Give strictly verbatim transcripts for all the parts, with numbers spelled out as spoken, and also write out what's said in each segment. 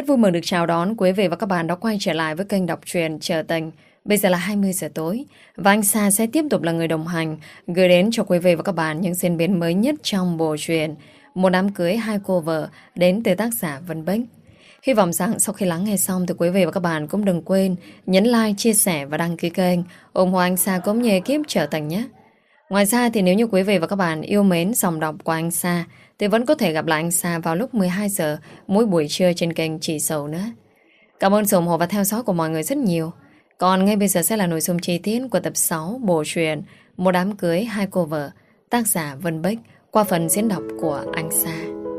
Rất vui mừng được chào đón quý vị và các bạn đã quay trở lại với kênh đọc truyện Trờ Tình. Bây giờ là hai mươi giờ tối và anh Sa sẽ tiếp tục là người đồng hành gửi đến cho quý vị và các bạn những diễn biến mới nhất trong bộ truyện Một đám cưới hai cô vợ đến từ tác giả Vân Bích. Hy vọng rằng sau khi lắng nghe xong thì quý vị và các bạn cũng đừng quên nhấn like, chia sẻ và đăng ký kênh ủng hộ anh Sa cũng như ekip Trờ Tình nhé. Ngoài ra thì nếu như quý vị và các bạn yêu mến dòng đọc của anh Sa thì vẫn có thể gặp lại anh Sa vào lúc mười hai giờ mỗi buổi trưa trên kênh Chị Sầu nữa. Cảm ơn sự ủng hộ và theo dõi của mọi người rất nhiều. Còn ngay bây giờ sẽ là nội dung chi tiết của tập sáu bộ truyện Một đám cưới hai cô vợ, tác giả Vân Bích, qua phần diễn đọc của anh Sa.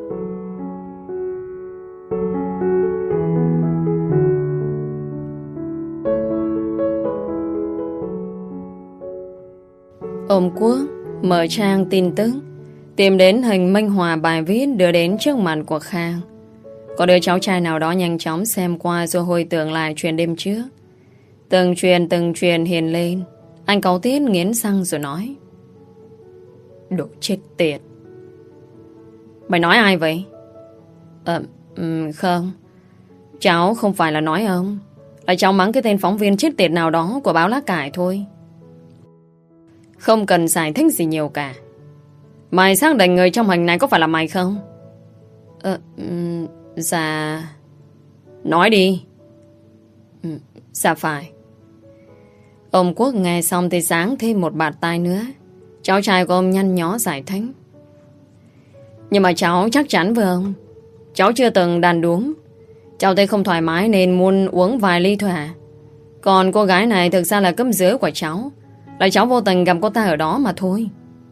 Ông Quốc mở trang tin tức, tìm đến hình minh họa bài viết đưa đến trước mặt của Khang. Có đứa cháu trai nào đó nhanh chóng xem qua rồi hồi tưởng lại chuyện đêm trước. Từng chuyện từng chuyện hiện lên. Anh cáu tiết nghiến răng rồi nói: Đồ chết tiệt. Mày nói ai vậy? Ờ, um, không. Cháu không phải là nói ông, là cháu mắng cái tên phóng viên chết tiệt nào đó của báo Lá Cải thôi. Không cần giải thích gì nhiều cả. Mày xác định người trong hình này có phải là mày không? Ờ, um, dạ... Nói đi. um, Dạ phải. Ông Quốc nghe xong thì sáng thêm một bạt tai nữa. Cháu trai của ông nhăn nhó giải thích: Nhưng mà cháu chắc chắn với ông, cháu chưa từng đàn đúm. Cháu thấy không thoải mái nên muốn uống vài ly thôi à. Còn cô gái này thực ra là cấp dưới của cháu, là cháu vô tình gặp cô ta ở đó mà thôi.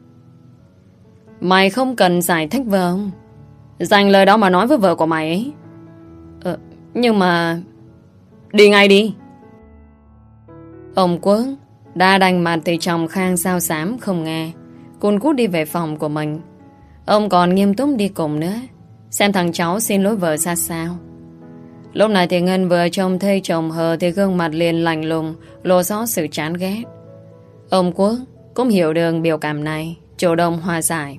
Mày không cần giải thích với ông, dành lời đó mà nói với vợ của mày ấy. Ờ, nhưng mà... Đi ngay đi. Ông Quốc đã đành mặt thì chồng Khang sao xám không nghe, cun cút đi về phòng của mình. Ông còn nghiêm túc đi cùng nữa, xem thằng cháu xin lỗi vợ ra sao. Lúc này thì Ngân vừa trông thấy chồng hờ thì gương mặt liền lạnh lùng, lộ rõ sự chán ghét. Ông Quốc cũng hiểu được biểu cảm này, chủ động hòa giải: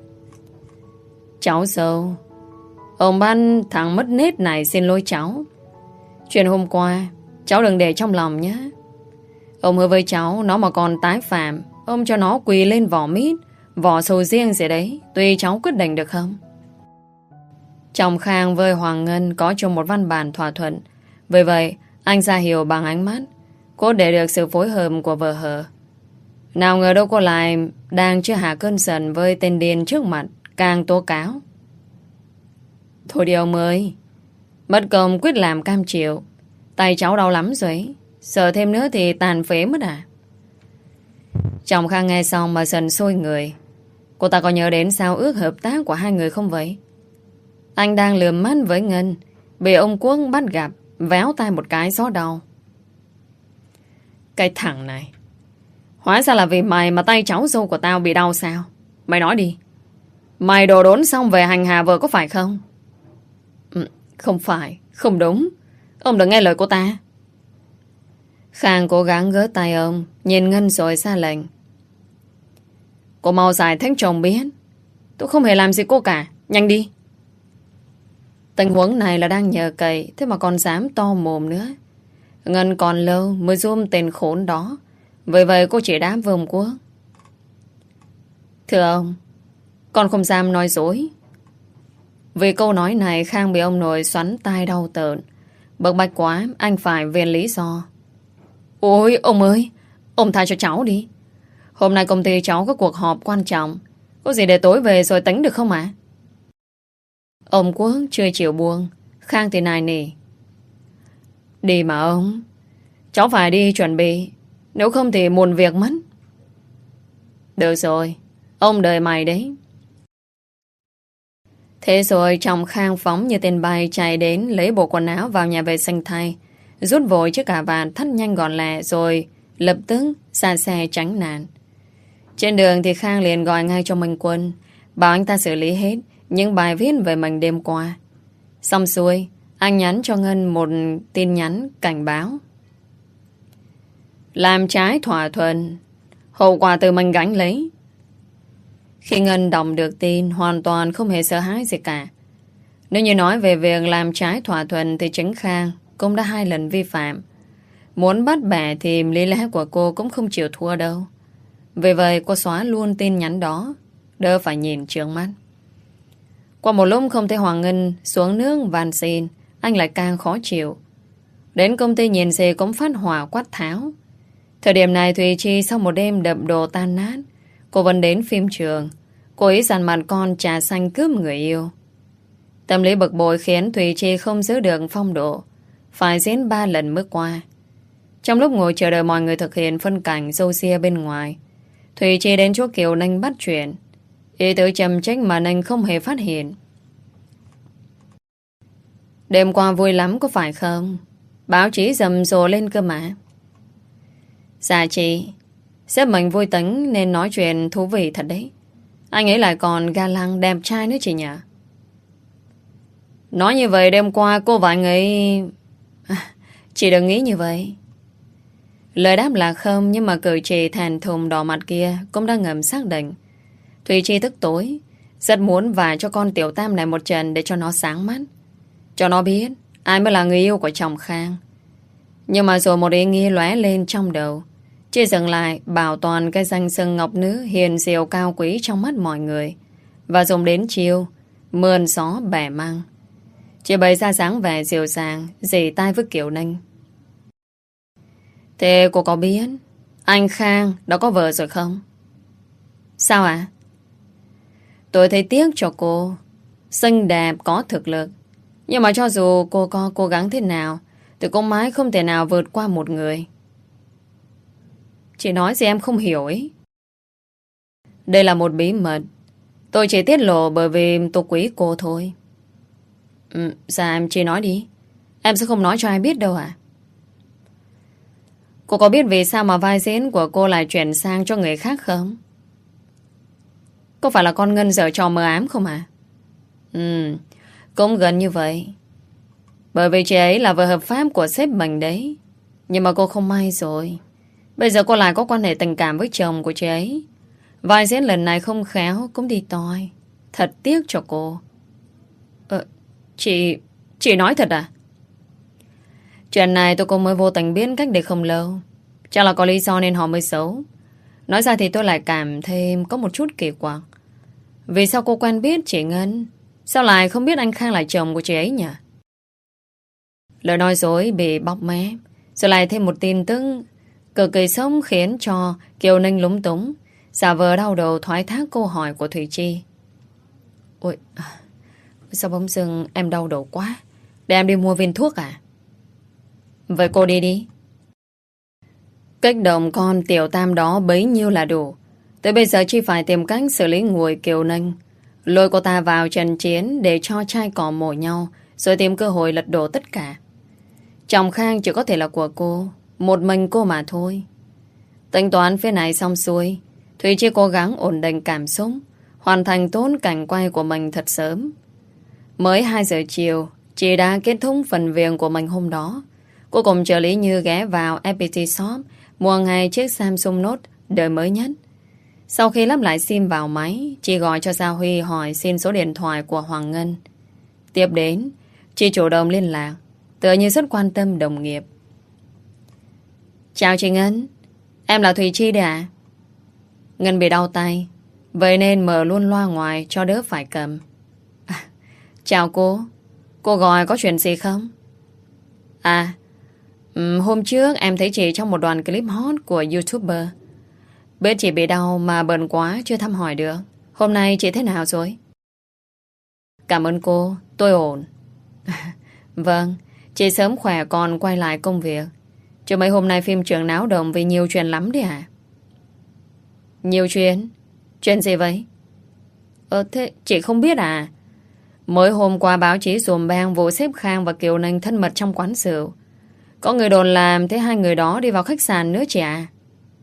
Cháu dâu, ông ban thằng mất nết này xin lỗi cháu. Chuyện hôm qua cháu đừng để trong lòng nhé. Ông hứa với cháu, nó mà còn tái phạm, ông cho nó quỳ lên vỏ mít, vỏ sầu riêng gì đấy, tùy cháu quyết định được không? Chồng Khang với Hoàng Ngân có chung một văn bản thỏa thuận. Vì vậy anh ra hiểu bằng ánh mắt, cố để được sự phối hợp của vợ hờ. Nào ngờ đâu cô lại đang chưa hạ cơn giận với tên điên trước mặt, càng tố cáo: Thôi đi ông ơi, mất công quyết làm cam chịu, tay cháu đau lắm rồi ấy. Sợ thêm nữa thì tàn phế mất à. Chồng Khang nghe xong mà dần sôi người. Cô ta có nhớ đến sao ước hợp tác của hai người không vậy? Anh đang lườm mắt với Ngân, bị ông Quốc bắt gặp, véo tay một cái gió đau. Cái thằng này, hóa ra là vì mày mà tay cháu dâu của tao bị đau sao? Mày nói đi, mày đồ đốn xong về hành hạ vợ có phải không? Ừ, không phải, không đúng. Ông đừng nghe lời cô ta. Khang cố gắng gỡ tay ông, nhìn Ngân rồi ra lệnh: Cô mau giải thích cho ông biết, tôi không hề làm gì cô cả, nhanh đi. Tình huống này là đang nhờ cậy, thế mà còn dám to mồm nữa. Ngân còn lâu mới zoom tên khốn đó. Vì vậy cô chỉ đáp với ông Quốc: Thưa ông, con không dám nói dối. Vì câu nói này Khang bị ông nội xoắn tai đau tợn. Bực bạch quá, anh phải viện lý do: Ôi ông ơi, ông tha cho cháu đi. Hôm nay công ty cháu có cuộc họp quan trọng, có gì để tối về rồi tính được không ạ? À? Ông Quốc chưa chịu buông. Khang thì nài nỉ: Đi mà ông, cháu phải đi chuẩn bị, nếu không thì muộn việc mất. Được rồi, ông đợi mày đấy. Thế rồi chồng Khang phóng như tên bay chạy đến lấy bộ quần áo vào nhà vệ sinh thay, rút vội chiếc cà vạt thắt nhanh gọn lẹ rồi lập tức ra xe tránh nạn. Trên đường thì Khang liền gọi ngay cho Minh Quân, bảo anh ta xử lý hết những bài viết về mình đêm qua. Xong xuôi, anh nhắn cho Ngân một tin nhắn cảnh báo: Làm trái thỏa thuận, hậu quả từ mình gánh lấy. Khi Ngân đọc được tin, hoàn toàn không hề sợ hãi gì cả. Nếu như nói về việc làm trái thỏa thuận thì chính Khang cũng đã hai lần vi phạm. Muốn bắt bẻ thì lý lẽ của cô cũng không chịu thua đâu. Vì vậy cô xóa luôn tin nhắn đó, đỡ phải nhìn trước mắt. Qua một lúc không thấy Hoàng Ngân xuống nước van xin, anh lại càng khó chịu. Đến công ty nhìn gì cũng phát hỏa quát tháo. Thời điểm này Thùy Chi sau một đêm đập đồ tan nát, cô vẫn đến phim trường. Cô ý dằn mặt con trà xanh cướp người yêu. Tâm lý bực bội khiến Thùy Chi không giữ được phong độ, phải diễn ba lần bước qua. Trong lúc ngồi chờ đợi mọi người thực hiện phân cảnh râu ria bên ngoài, Thùy Chi đến chỗ Kiều Ninh bắt chuyện. Ý tự chầm trách mà Ninh không hề phát hiện. Đêm qua vui lắm có phải không? Báo chí rầm rộ lên cơ mà. Dạ chị, sếp mình vui tính nên nói chuyện thú vị thật đấy. Anh ấy lại còn ga lăng đẹp trai nữa chị nhỉ? Nói như vậy đêm qua cô và anh ấy... À, chị đừng nghĩ như vậy. Lời đáp là không, nhưng mà cử chỉ thàn thùng đỏ mặt kia cũng đang ngầm xác định. Thùy Chi tức tối, rất muốn vả cho con tiểu tam này một trận để cho nó sáng mắt. Cho nó biết ai mới là người yêu của chồng Khang. Nhưng mà rồi một ý nghĩ lóe lên trong đầu. Chỉ dừng lại bảo toàn cái danh xưng ngọc nữ hiền diệu cao quý trong mắt mọi người, và dùng đến chiêu mượn gió bẻ măng. Chị bày ra dáng vẻ dịu dàng, dì tai với Kiều Ninh. Thế cô có biết anh Khang đã có vợ rồi không? Sao ạ? À? Tôi thấy tiếc cho cô. Xinh đẹp, có thực lực. Nhưng mà cho dù cô có cố gắng thế nào thì cô mãi không thể nào vượt qua một người. Chị nói gì em không hiểu ấy. Đây là một bí mật. Tôi chỉ tiết lộ bởi vì tôi quý cô thôi. Ừ, dạ em chỉ nói đi. Em sẽ không nói cho ai biết đâu à? Cô có biết vì sao mà vai diễn của cô lại chuyển sang cho người khác không? Có phải là con Ngân giở trò mờ ám không à? Ừ, cũng gần như vậy. Bởi vì chị ấy là vợ hợp pháp của sếp mình đấy. Nhưng mà cô không may rồi. Bây giờ cô lại có quan hệ tình cảm với chồng của chị ấy. Vai diễn lần này không khéo cũng đi toi. Thật tiếc cho cô. Ờ, chị... Chị nói thật à? Chuyện này tôi cũng mới vô tình biết cách đây không lâu. Chắc là có lý do nên họ mới xấu. Nói ra thì tôi lại cảm thêm có một chút kỳ quặc. Vì sao cô quen biết chị Ngân? Sao lại không biết anh Khang là chồng của chị ấy nhỉ? Lời nói dối bị bóc mé. Rồi lại thêm một tin tức cực kỳ sống khiến cho Kiều Ninh lúng túng, giả vờ đau đầu thoái thác câu hỏi của Thùy Chi. Ôi, sao bỗng dưng em đau đầu quá? Để em đi mua viên thuốc à? Vậy cô đi đi. Kích động con tiểu tam đó bấy nhiêu là đủ. Tới bây giờ chỉ phải tìm cách xử lý nguội Kiều Ninh, lôi cô ta vào trận chiến để cho trai cỏ mổ nhau, rồi tìm cơ hội lật đổ tất cả. Chồng Khang chỉ có thể là của cô, một mình cô mà thôi. Tính toán phía này xong xuôi, Thùy Chi cố gắng ổn định cảm xúc, hoàn thành tốt cảnh quay của mình thật sớm. Mới hai giờ chiều, chị đã kết thúc phần việc của mình hôm đó. Cô cùng trợ lý Như ghé vào ép pê tê Shop mua ngay chiếc Samsung Note đời mới nhất. Sau khi lắp lại sim vào máy, chị gọi cho Gia Huy hỏi xin số điện thoại của Hoàng Ngân. Tiếp đến, chị chủ động liên lạc, tựa như rất quan tâm đồng nghiệp. Chào chị Ngân, em là Thùy Chi đấy à? Ngân bị đau tay, vậy nên mở luôn loa ngoài cho đỡ phải cầm. À, chào cô, cô gọi có chuyện gì không? À, um, hôm trước em thấy chị trong một đoạn clip hot của YouTuber. Biết chị bị đau mà bận quá chưa thăm hỏi được. Hôm nay chị thế nào rồi? Cảm ơn cô, tôi ổn. Vâng, chị sớm khỏe còn quay lại công việc. Chứ mấy hôm nay phim trường náo động vì nhiều chuyện lắm đấy à? Nhiều chuyện? Chuyện gì vậy? Ờ thế chị không biết à? Mới hôm qua báo chí dùm beng vụ sếp Khang và Kiều Ninh thân mật trong quán rượu. Có người đồn làm thế hai người đó đi vào khách sạn nữa chị à?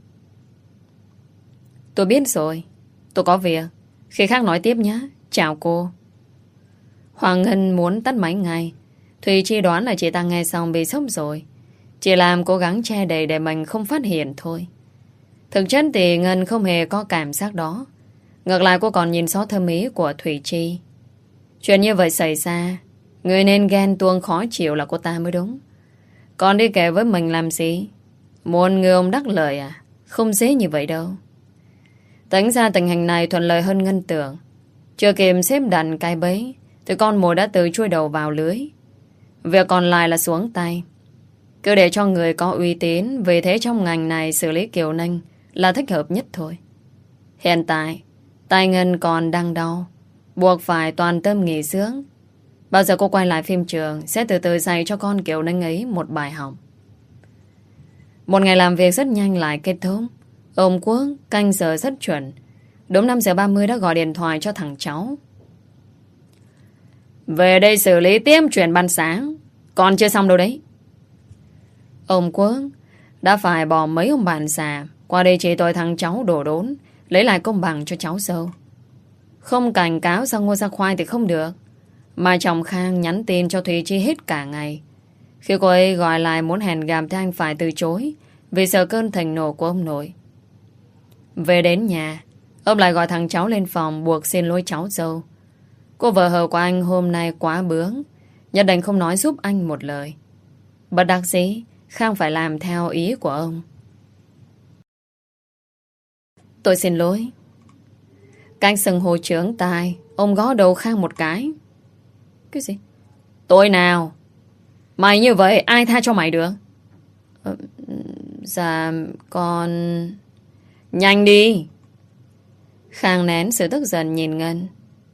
Tôi biết rồi. Tôi có việc. Khi khác nói tiếp nhé. Chào cô. Hoàng Ngân muốn tắt máy ngay. Thùy Chi đoán là chị ta nghe xong bị sốc rồi. Chị làm cố gắng che đầy để mình không phát hiện thôi. Thực chất thì Ngân không hề có cảm giác đó. Ngược lại cô còn nhìn rõ thâm ý của Thùy Chi. Chuyện như vậy xảy ra Người nên ghen tuông khó chịu là cô ta mới đúng. Còn đi kể với mình làm gì? Muốn người ông đắc lợi à? Không dễ như vậy đâu. Tính ra tình hình này thuận lợi hơn Ngân tưởng. Chưa kịp xếp đặt cái bẫy thì con mồi đã tự chui đầu vào lưới. Việc còn lại là xuống tay. Cứ để cho người có uy tín, vì thế trong ngành này xử lý Kiều Ninh là thích hợp nhất thôi. Hiện tại tay Ngân còn đang đau, buộc phải toàn tâm nghỉ dưỡng. Bao giờ cô quay lại phim trường sẽ từ từ dạy cho con Kiều Ninh ấy một bài học. Một ngày làm việc rất nhanh lại kết thúc. Ông Quốc canh giờ rất chuẩn. Đúng năm giờ ba mươi đã gọi điện thoại cho thằng cháu. Về đây xử lý tiếp chuyện ban sáng. Còn chưa xong đâu đấy. Ông Quốc đã phải bỏ mấy ông bạn già qua đây chỉ tội thằng cháu đổ đốn, lấy lại công bằng cho cháu dâu. Không cảnh cáo ra ngô ra khoai thì không được. Mà chồng Khang nhắn tin cho Thùy Chi hết cả ngày. Khi cô ấy gọi lại muốn hẹn gặp thì anh phải từ chối vì sợ cơn thịnh nộ của ông nội. Về đến nhà, ông lại gọi thằng cháu lên phòng buộc xin lỗi cháu dâu. Cô vợ hờ của anh hôm nay quá bướng, nhất định không nói giúp anh một lời. Bất đắc dĩ, Khang phải làm theo ý của ông. Tôi xin lỗi. Canh sừng hồ trưởng tài, ông gõ đầu Khang một cái. Cái gì? Tôi nào? Mày như vậy ai tha cho mày được? Ờ, dạ con... Nhanh đi. Khang nén sự tức giận nhìn Ngân.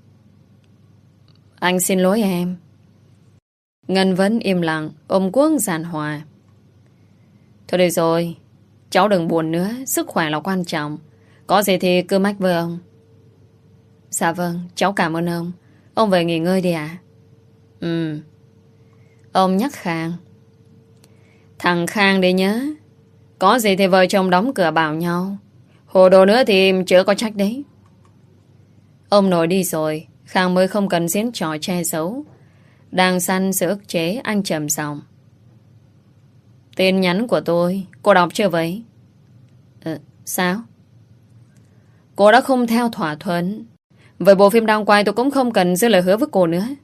Anh xin lỗi em. Ngân vẫn im lặng, ôm Quốc giàn hòa. Thôi được rồi, cháu đừng buồn nữa, sức khỏe là quan trọng. Có gì thì cứ mách với ông. Dạ vâng, cháu cảm ơn ông. Ông về nghỉ ngơi đi ạ. Ừ. Ông nhắc Khang. Thằng Khang đi nhớ. Có gì thì vợ chồng đóng cửa bảo nhau. Hồ đồ nữa thì chưa có trách đấy. Ông nội đi rồi, Khang mới không cần diễn trò che giấu. Đang săn sự ức chế, anh trầm giọng. Tin nhắn của tôi, cô đọc chưa vậy? Ờ, sao? Cô đã không theo thỏa thuận. Với bộ phim đang quay tôi cũng không cần giữ lời hứa với cô nữa.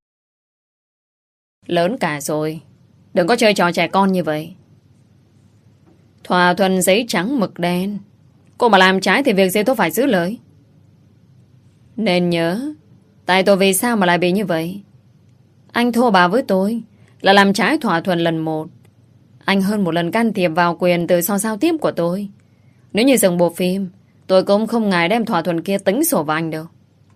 Lớn cả rồi, đừng có chơi trò trẻ con như vậy. Thỏa thuận giấy trắng mực đen. Cô mà làm trái thì việc gì tôi phải giữ lời. Nên nhớ, tại tôi vì sao mà lại bị như vậy? Anh thô bà với tôi là làm trái thỏa thuận lần một. Anh hơn một lần can thiệp vào quyền tự do giao tiếp của tôi. Nếu như dừng bộ phim, tôi cũng không ngại đem thỏa thuận kia tính sổ vào anh đâu.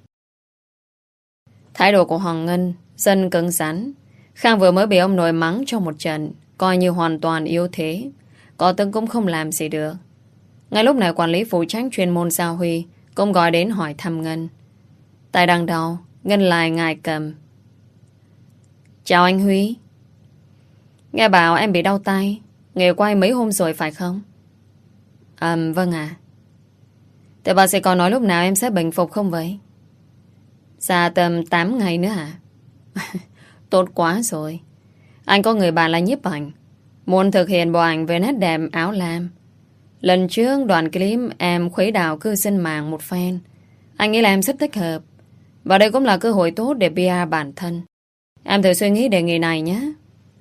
Thái độ của Hoàng Ngân dần cứng rắn. Khang vừa mới bị ông nội mắng cho một trận, coi như hoàn toàn yếu thế. Có từng cũng không làm gì được. Ngay lúc này quản lý phụ trách chuyên môn Gia Huy cũng gọi đến hỏi thăm Ngân. Tại đằng đầu, Ngân lại ngại cầm. Chào anh Huy. Nghe bảo em bị đau tay, nghề quay mấy hôm rồi phải không? À, vâng ạ. À. Thế bà sẽ còn nói lúc nào em sẽ bình phục không vậy? Dạ tầm tám ngày nữa hả? Tốt quá rồi. Anh có người bạn là nhiếp ảnh, muốn thực hiện bộ ảnh về nét đẹp áo lam. Lần trước đoạn clip em khuấy đảo cư dân mạng một phen. Anh nghĩ là em rất thích hợp. Và đây cũng là cơ hội tốt để pê e bản thân. Em thử suy nghĩ đề nghị này nhé.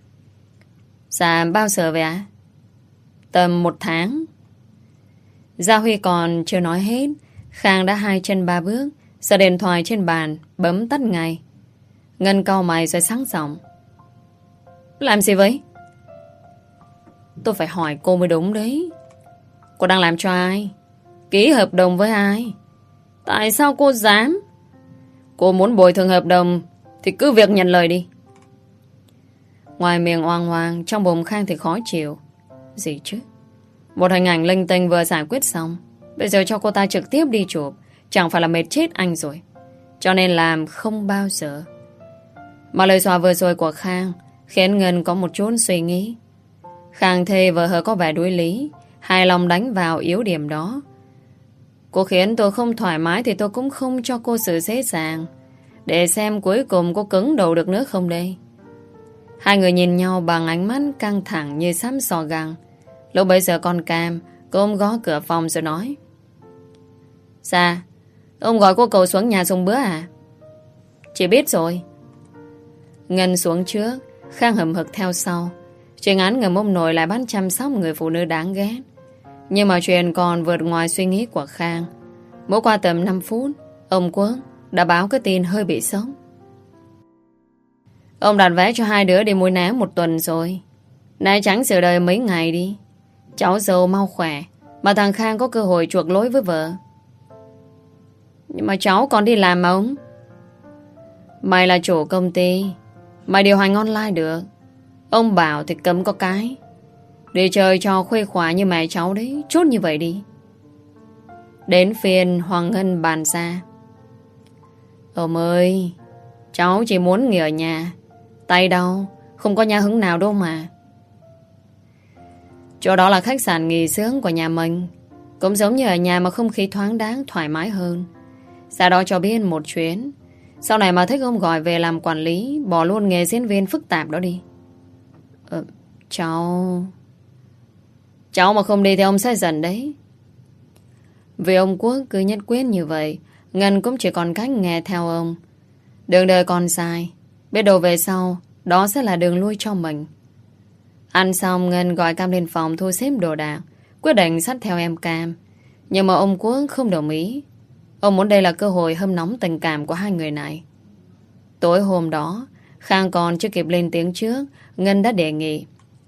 Dạ bao giờ vậy ạ? Tầm một tháng. Gia Huy còn chưa nói hết, Khang đã hai chân ba bước, giơ điện thoại trên bàn, bấm tắt ngay. Ngân cau mày rồi sáng giọng. Làm gì vậy? Tôi phải hỏi cô mới đúng đấy. Cô đang làm cho ai? Ký hợp đồng với ai? Tại sao cô dám? Cô muốn bồi thường hợp đồng thì cứ việc nhận lời đi. Ngoài miệng oang oang, trong bụng Khang thì khó chịu. Gì chứ? Một hình ảnh linh tinh vừa giải quyết xong, bây giờ cho cô ta trực tiếp đi chụp, chẳng phải là mệt chết anh rồi. Cho nên làm không bao giờ. Mà lời xòa vừa rồi của Khang khiến Ngân có một chút suy nghĩ. Khang thề vợ hờ có vẻ đuối lý, hài lòng đánh vào yếu điểm đó. Cô khiến tôi không thoải mái thì tôi cũng không cho cô sự dễ dàng. Để xem cuối cùng cô cứng đầu được nữa không đây. Hai người nhìn nhau bằng ánh mắt căng thẳng như sắp sò găng. Lúc bấy giờ con Cam cô ông gõ cửa phòng rồi nói. Dạ, ông gọi cô cậu xuống nhà dùng bữa à? Chị biết rồi. Ngân xuống trước, Khang hầm hực theo sau. Chuyện án ngầm ông nội lại bắt chăm sóc người phụ nữ đáng ghét. Nhưng mà chuyện còn vượt ngoài suy nghĩ của Khang. Mỗi qua tầm năm phút, ông Quốc đã báo cái tin hơi bị sốc. Ông đặt vé cho hai đứa đi Mũi Né một tuần rồi. Nay tránh sự đời mấy ngày đi. Cháu dâu mau khỏe, mà thằng Khang có cơ hội chuộc lỗi với vợ. Nhưng mà cháu còn đi làm mà ông. Mày là chủ công ty, mày điều hành online được. Ông bảo thì cấm có cái. Đi chơi cho khuây khỏa như mẹ cháu đấy, chốt như vậy đi. Đến phiên Hoàng Ngân bàn ra. Ông ơi, cháu chỉ muốn nghỉ ở nhà. Tay đau, không có nhà hứng nào đâu mà. Chỗ đó là khách sạn nghỉ dưỡng của nhà mình. Cũng giống như ở nhà mà không khí thoáng đáng, thoải mái hơn. Sau đó cho biết một chuyến. Sau này mà thích ông gọi về làm quản lý, bỏ luôn nghề diễn viên phức tạp đó đi. Ờ, cháu... Cháu mà không đi thì ông sẽ giận đấy. Vì ông Quốc cứ nhất quyết như vậy, Ngân cũng chỉ còn cách nghe theo ông. Đường đời còn dài, biết đâu về sau, đó sẽ là đường lui cho mình. Ăn xong, Ngân gọi Cam lên phòng thu xếp đồ đạc, quyết định xách theo em Cam. Nhưng mà ông Quốc không đồng ý. Ông muốn đây là cơ hội hâm nóng tình cảm của hai người này. Tối hôm đó, Khang còn chưa kịp lên tiếng trước, Ngân đã đề nghị.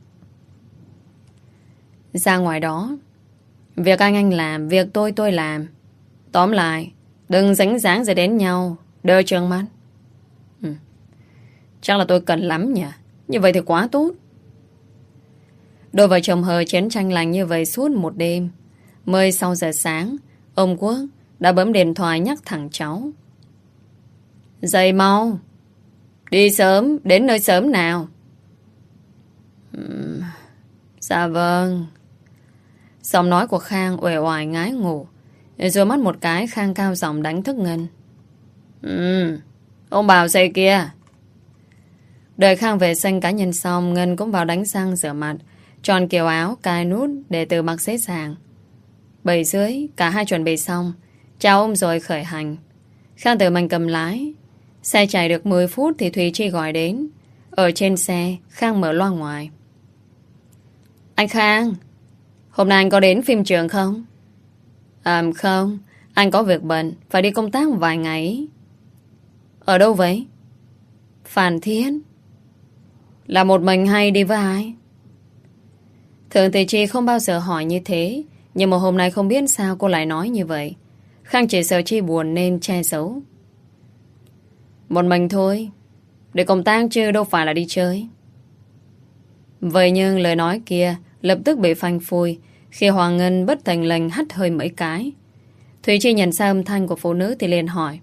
Ra ngoài đó, việc anh anh làm, việc tôi tôi làm. Tóm lại, đừng dính dáng rồi đến nhau, đơ trương mắt. Ừ. Chắc là tôi cần lắm nhỉ. Như vậy thì quá tốt. Đôi vợ chồng hờ chiến tranh lành như vậy suốt một đêm. Mười sau giờ sáng, ông Quốc đã bấm điện thoại nhắc thằng cháu. Dậy mau. Đi sớm, đến nơi sớm nào. Uhm, dạ vâng. Giọng nói của Khang uể oải ngái ngủ. Rồi mắt một cái, Khang cao giọng đánh thức Ngân. Ừ, ông bảo dậy kia. Đợi Khang vệ sinh cá nhân xong, Ngân cũng vào đánh răng rửa mặt, tròn kiểu áo, cài nút để từ mặc xếp sàng. Bảy dưới, cả hai chuẩn bị xong, chào ông rồi khởi hành. Khang tự mình cầm lái. Xe chạy được mười phút thì Thùy Chi gọi đến. Ở trên xe, Khang mở loa ngoài. Anh Khang, hôm nay anh có đến phim trường không? À không, anh có việc bận, phải đi công tác vài ngày. Ở đâu vậy? Phan Thiết. Là một mình hay đi với ai? Thường thì Chi không bao giờ hỏi như thế, nhưng mà hôm nay không biết sao cô lại nói như vậy. Khang chỉ sợ Chi buồn nên che giấu. Một mình thôi. Để công tác chứ đâu phải là đi chơi. Vậy nhưng lời nói kia lập tức bị phanh phui khi Hoàng Ngân bất thành lệnh hắt hơi mấy cái. Thùy Chi nhận ra âm thanh của phụ nữ thì liền hỏi.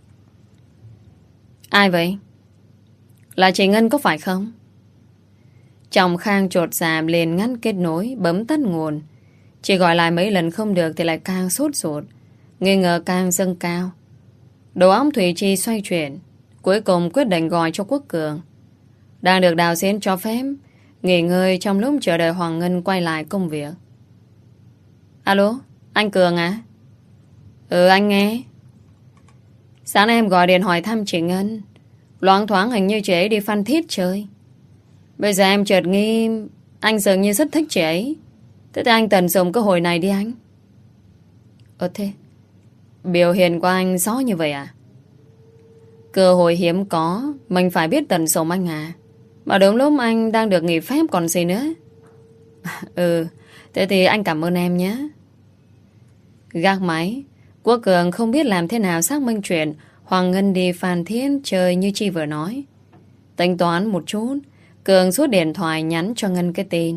Ai vậy? Là chị Ngân có phải không? Chồng Khang chột dạ liền ngắt kết nối, bấm tắt nguồn. Chỉ gọi lại mấy lần không được thì lại càng sốt ruột, nghi ngờ càng dâng cao. Đầu óc Thùy Chi xoay chuyển, cuối cùng quyết định gọi cho Quốc Cường. Đang được đạo diễn cho phép nghỉ ngơi trong lúc chờ đợi Hoàng Ngân quay lại công việc. Alo, anh Cường à? Ừ, anh nghe. Sáng nay em gọi điện hỏi thăm chị Ngân. Loáng thoáng hình như chị ấy đi Phan Thiết chơi. Bây giờ em chợt nghi anh dường như rất thích chị ấy. Thế thì anh tận dụng cơ hội này đi anh. Ơ thế biểu hiện của anh rõ như vậy à? Cơ hội hiếm có, mình phải biết tận dụng anh à. Mà đúng lúc anh đang được nghỉ phép còn gì nữa. Ừ, thế thì anh cảm ơn em nhé. Gác máy, Quốc Cường không biết làm thế nào xác minh chuyện Hoàng Ngân đi Phan Thiết chơi như Chi vừa nói. Tính toán một chút, Cường rút điện thoại nhắn cho Ngân cái tin.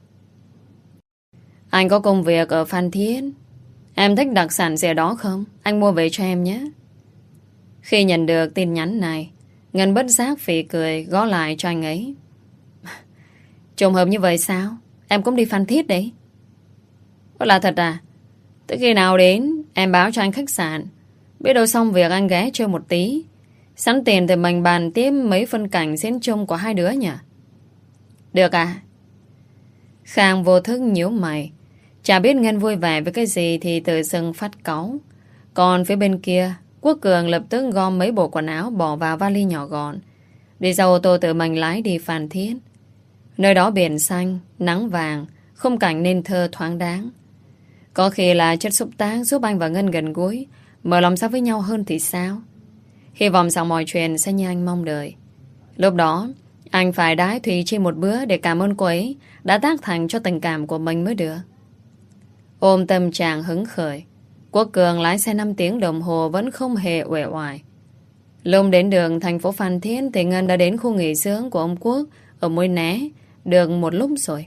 Anh có công việc ở Phan Thiết. Em thích đặc sản gì đó không? Anh mua về cho em nhé. Khi nhận được tin nhắn này, Ngân bất giác phì cười gõ lại cho anh ấy. Trùng hợp như vậy sao? Em cũng đi Phan Thiết đấy. Có là thật à? Tới khi nào đến em báo cho anh khách sạn. Biết đâu xong việc anh ghé chơi một tí. Sẵn tiền thì mình bàn tiếp mấy phân cảnh diễn chung của hai đứa nhỉ? Được à? Khang vô thức nhíu mày. Chả biết Ngân vui vẻ với cái gì thì tự dưng phát cáu. Còn phía bên kia, Quốc Cường lập tức gom mấy bộ quần áo bỏ vào vali nhỏ gọn. Đi ra ô tô tự mình lái đi Phan Thiết. Nơi đó biển xanh, nắng vàng, khung cảnh nên thơ thoáng đáng. Có khi là chất xúc tác giúp anh và Ngân gần gũi, mở lòng ra với nhau hơn thì sao? Hy vọng rằng mọi chuyện sẽ như anh mong đợi. Lúc đó, anh phải đái Thùy Chi một bữa để cảm ơn cô ấy đã tác thành cho tình cảm của mình mới được. Ôm tâm trạng hứng khởi, Quốc Cường lái xe năm tiếng đồng hồ vẫn không hề uể oải. Lúc đến đường thành phố Phan Thiết thì Ngân đã đến khu nghỉ dưỡng của ông Quốc ở Mũi Né được một lúc rồi.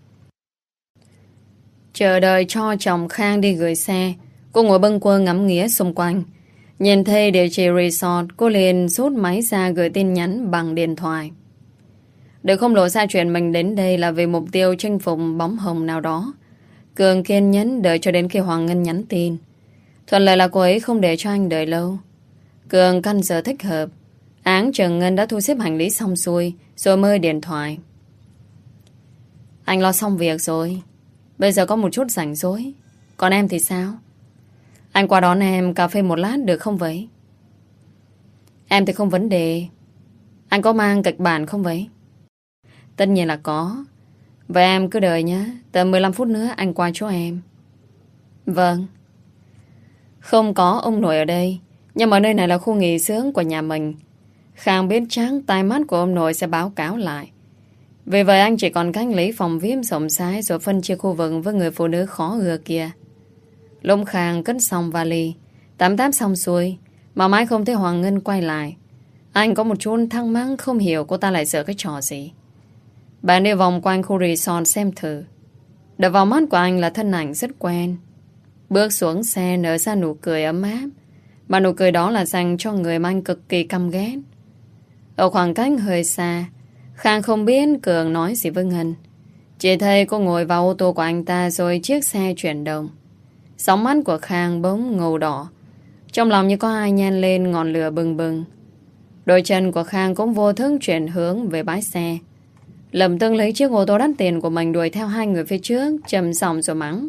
Chờ đợi cho chồng Khang đi gửi xe, cô ngồi bâng quơ ngắm nghía xung quanh. Nhìn thấy địa chỉ resort, cô liền rút máy ra gửi tin nhắn bằng điện thoại. Để không lộ ra chuyện mình đến đây là vì mục tiêu chinh phục bóng hồng nào đó, Cường kiên nhẫn đợi cho đến khi Hoàng Ngân nhắn tin. Thuận lợi là cô ấy không để cho anh đợi lâu. Cường căn giờ thích hợp, áng chừng Ngân đã thu xếp hành lý xong xuôi rồi mới điện thoại. Anh lo xong việc rồi, bây giờ có một chút rảnh rỗi. Còn em thì sao? Anh qua đón em cà phê một lát được không vậy? Em thì không vấn đề. Anh có mang kịch bản không vậy? Tất nhiên là có. Vậy em cứ đợi nhé, tầm mười lăm phút nữa anh qua chỗ em. Vâng. Không có ông nội ở đây, nhưng mà nơi này là khu nghỉ dưỡng của nhà mình. Khang biết chắc tai mắt của ông nội sẽ báo cáo lại. Vì vậy anh chỉ còn cách lấy phòng vi ai pi rộng rãi rồi phân chia khu vực với người phụ nữ khó ưa kia. Lúc Khang cất xong vali, tắm táp xong xuôi, mà mãi không thấy Hoàng Ngân quay lại. Anh có một chút thắc mắc không hiểu cô ta lại sợ cái trò gì. Bạn đi vòng quanh khu resort xem thử. Đập vào mắt của anh là thân ảnh rất quen. Bước xuống xe nở ra nụ cười ấm áp, mà nụ cười đó là dành cho người mà anh cực kỳ căm ghét. Ở khoảng cách hơi xa, Khang không biết Cường nói gì với Ngân. Chỉ thấy cô ngồi vào ô tô của anh ta rồi chiếc xe chuyển động. Sóng mắt của Khang bỗng ngầu đỏ, trong lòng như có ai nhen lên ngọn lửa bừng bừng. Đôi chân của Khang cũng vô thức chuyển hướng về bãi xe. Lầm tương lấy chiếc ô tô đắt tiền của mình đuổi theo hai người phía trước, trầm giọng rồi mắng.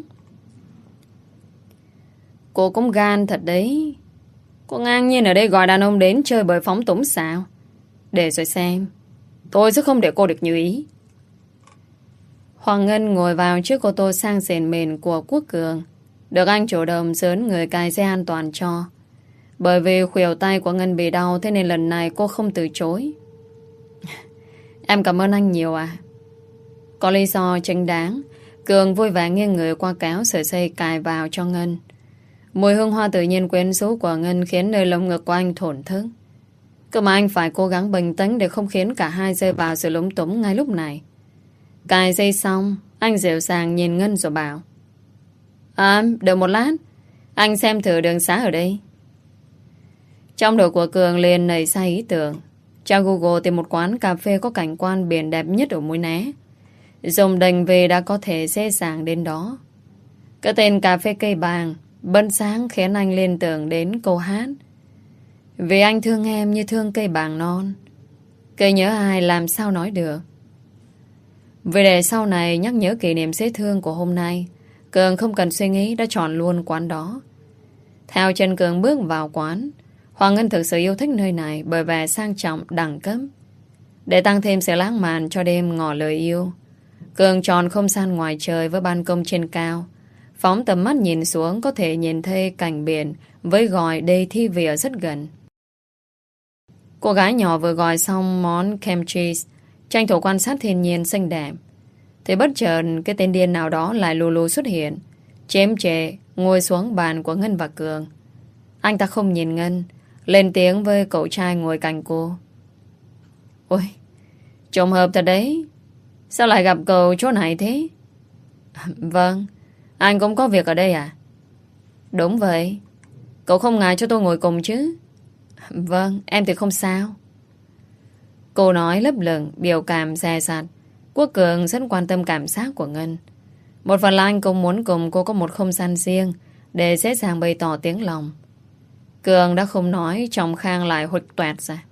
Cô cũng gan thật đấy. Cô ngang nhiên ở đây gọi đàn ông đến chơi bời phóng túng sao? Để rồi xem, tôi sẽ không để cô được như ý. Hoàng Ngân ngồi vào chiếc ô tô sang xịn mền của Quốc Cường, được anh chủ động dớn người cài dây an toàn cho. Bởi vì khuỷu tay của Ngân bị đau, thế nên lần này cô không từ chối. Em cảm ơn anh nhiều à. Có lý do chính đáng, Cường vui vẻ nghiêng người qua kéo sợi dây cài vào cho Ngân. Mùi hương hoa tự nhiên quyến rũ của Ngân khiến nơi lồng ngực của anh thổn thức. Cơ mà anh phải cố gắng bình tĩnh để không khiến cả hai rơi vào sự lúng túng ngay lúc này. Cài dây xong, anh dịu dàng nhìn Ngân rồi bảo. À, đợi một lát, anh xem thử đường xá ở đây. Trong đầu của Cường liền nảy ra ý tưởng. Tra Google tìm một quán cà phê có cảnh quan biển đẹp nhất ở Mũi Né. Dùng đành về đã có thể dễ dàng đến đó. Cái tên cà phê cây bàng bân sáng khiến anh liên tưởng đến câu hát. Vì anh thương em như thương cây bàng non, cây nhớ ai làm sao nói được. Vì để sau này nhắc nhớ kỷ niệm dễ thương của hôm nay, Cường không cần suy nghĩ đã chọn luôn quán đó. Theo chân Cường bước vào quán, Hoàng Ngân thực sự yêu thích nơi này bởi vẻ sang trọng đẳng cấp. Để tăng thêm sự lãng mạn cho đêm ngỏ lời yêu, Cường chọn không gian ngoài trời với ban công trên cao. Phóng tầm mắt nhìn xuống có thể nhìn thấy cảnh biển với gỏi đầy thi vỉa rất gần. Cô gái nhỏ vừa gọi xong món cam cheese, tranh thủ quan sát thiên nhiên xinh đẹp. Thì bất chợt cái tên điên nào đó lại lù lù xuất hiện, chém chệ ngồi xuống bàn của Ngân và Cường. Anh ta không nhìn Ngân, lên tiếng với cậu trai ngồi cạnh cô. Ôi, trùng hợp thật đấy. Sao lại gặp cậu chỗ này thế? Vâng, anh cũng có việc ở đây à? Đúng vậy. Cậu không ngại cho tôi ngồi cùng chứ? Vâng, em thì không sao. Cô nói lấp lửng, biểu cảm dè dặt. Quốc Cường rất quan tâm cảm giác của Ngân. Một phần là anh cũng muốn cùng cô có một không gian riêng để dễ dàng bày tỏ tiếng lòng. Cường đã không nói, chồng Khang lại huỵch toẹt ra.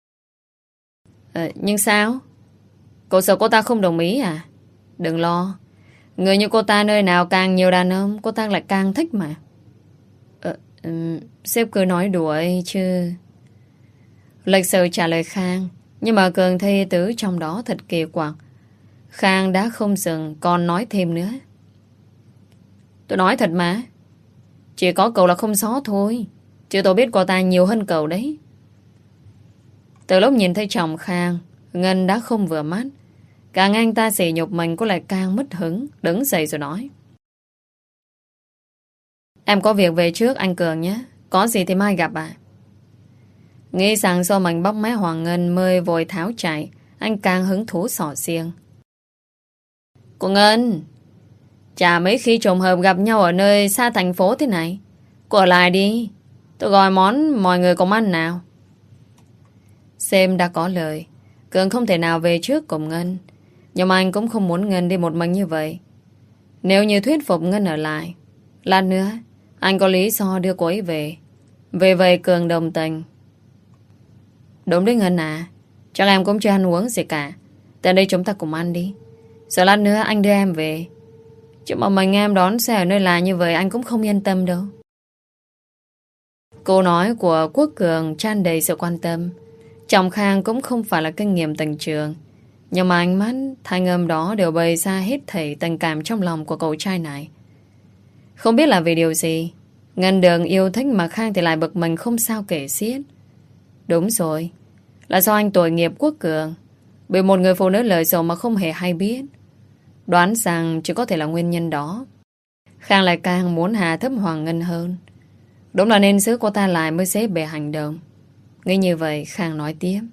Ờ, nhưng sao? Cậu sợ cô ta không đồng ý à? Đừng lo. Người như cô ta nơi nào càng nhiều đàn ông, cô ta lại càng thích mà. Ờ, um, sếp cứ nói đùa ấy chứ. Lịch sự trả lời Khang. Nhưng mà Cường thấy tứ trong đó thật kỳ quặc. Khang đã không dừng, còn nói thêm nữa. Tôi nói thật mà, chỉ có cậu là không xó thôi, chứ tôi biết cô ta nhiều hơn cậu đấy. Từ lúc nhìn thấy chồng Khang, Ngân đã không vừa mắt. Càng anh ta sỉ nhục mình, cô lại càng mất hứng. Đứng dậy rồi nói. Em có việc về trước anh Cường nhé. Có gì thì mai gặp à. Nghĩ rằng do mình bóc máy Hoàng Ngân mới vội tháo chạy, anh càng hứng thú xỏ xiêng. Cô Ngân, chả mấy khi trùng hợp gặp nhau ở nơi xa thành phố thế này. Cô ở lại đi, tôi gọi món mọi người cùng ăn nào. Xem đã có lời, Cường không thể nào về trước cùng Ngân. Nhưng mà anh cũng không muốn Ngân đi một mình như vậy. Nếu như thuyết phục Ngân ở lại, lát nữa anh có lý do đưa cô ấy về. Về vậy Cường đồng tình. Đúng đấy Ngân à, chắc em cũng chưa ăn uống gì cả. Tới đây chúng ta cùng ăn đi, sợ lát nữa anh đưa em về. Chứ mà mình em đón xe ở nơi là như vậy anh cũng không yên tâm đâu. Câu nói của Quốc Cường tràn đầy sự quan tâm. Chồng Khang cũng không phải là kinh nghiệm tình trường, nhưng mà ánh mắt, thanh âm đó đều bày ra hết thảy tình cảm trong lòng của cậu trai này. Không biết là vì điều gì, Ngân Đường yêu thích mà Khang thì lại bực mình không sao kể xiết. Đúng rồi, là do anh tội nghiệp Quốc Cường, bị một người phụ nữ lợi dụng mà không hề hay biết. Đoán rằng chỉ có thể là nguyên nhân đó. Khang lại càng muốn hạ thấp Hoàng Ngân hơn. Đúng là nên giữ cô ta lại mới dễ bề hành động. Nghĩ như vậy Khang nói tiếp.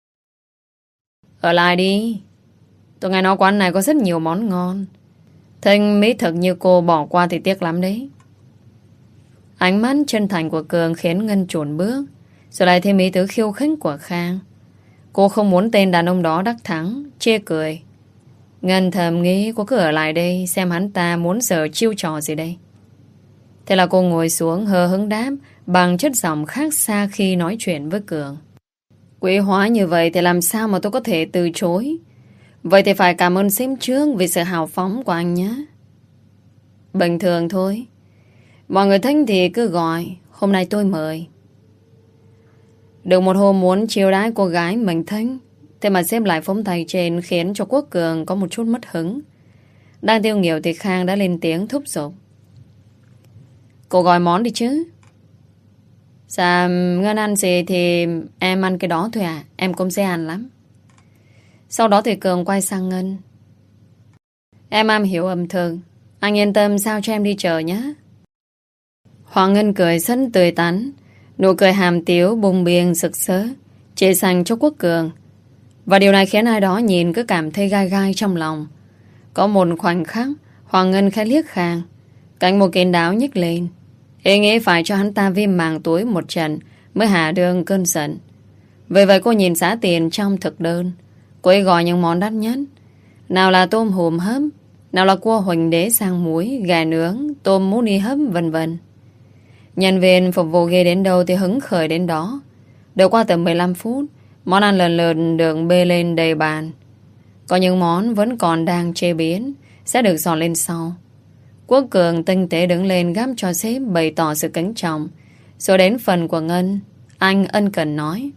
Ở lại đi, tôi nghe nói quán này có rất nhiều món ngon. Thanh mỹ thực như cô bỏ qua thì tiếc lắm đấy. Ánh mắt chân thành của Cường khiến Ngân chùn bước, rồi lại thêm ý tứ khiêu khích của Khang. Cô không muốn tên đàn ông đó đắc thắng, chê cười. Ngân thầm nghĩ cô cứ ở lại đây xem hắn ta muốn giờ chiêu trò gì đây. Thế là cô ngồi xuống hờ hững đáp bằng chất giọng khác xa khi nói chuyện với Cường. Quý hóa như vậy thì làm sao mà tôi có thể từ chối. Vậy thì phải cảm ơn sếp trước vì sự hào phóng của anh nhé. Bình thường thôi, mọi người thích thì cứ gọi, hôm nay tôi mời. Được một hôm muốn chiêu đãi cô gái mình thích, thế mà sếp lại phóng tay trên khiến cho Quốc Cường có một chút mất hứng. Đang tiêu nghỉu thì Khang đã lên tiếng thúc giục. Cô gọi món đi chứ. Dạ Ngân ăn gì thì em ăn cái đó thôi à, em cũng sẽ ăn lắm. Sau đó thì Cường quay sang Ngân. Em am hiểu ẩm thực, anh yên tâm sao cho em đi chờ nhé. Hoàng Ngân cười rất tươi tắn, nụ cười hàm tiếu bùng biên sực sỡ, chê xanh cho Quốc Cường. Và điều này khiến ai đó nhìn cứ cảm thấy gai gai trong lòng. Có một khoảnh khắc Hoàng Ngân khẽ liếc Khang, cánh một kín đáo nhích lên. Ý nghĩ phải cho hắn ta viêm màng túi một trận mới hạ đường cơn giận. Vì vậy cô nhìn giá tiền trong thực đơn. Cô ấy gọi những món đắt nhất. Nào là tôm hùm hấp, nào là cua huỳnh đế sang muối, gà nướng, tôm muni hấp, vân vân. Nhân viên phục vụ ghê đến đâu thì hứng khởi đến đó. Đều qua tầm mười lăm phút, món ăn lần lượt được bê lên đầy bàn. Có những món vẫn còn đang chế biến, sẽ được dọn lên sau. Quốc Cường tinh tế đứng lên gắp cho sếp, bày tỏ sự kính trọng. Rồi đến phần của Ngân, anh ân cần nói.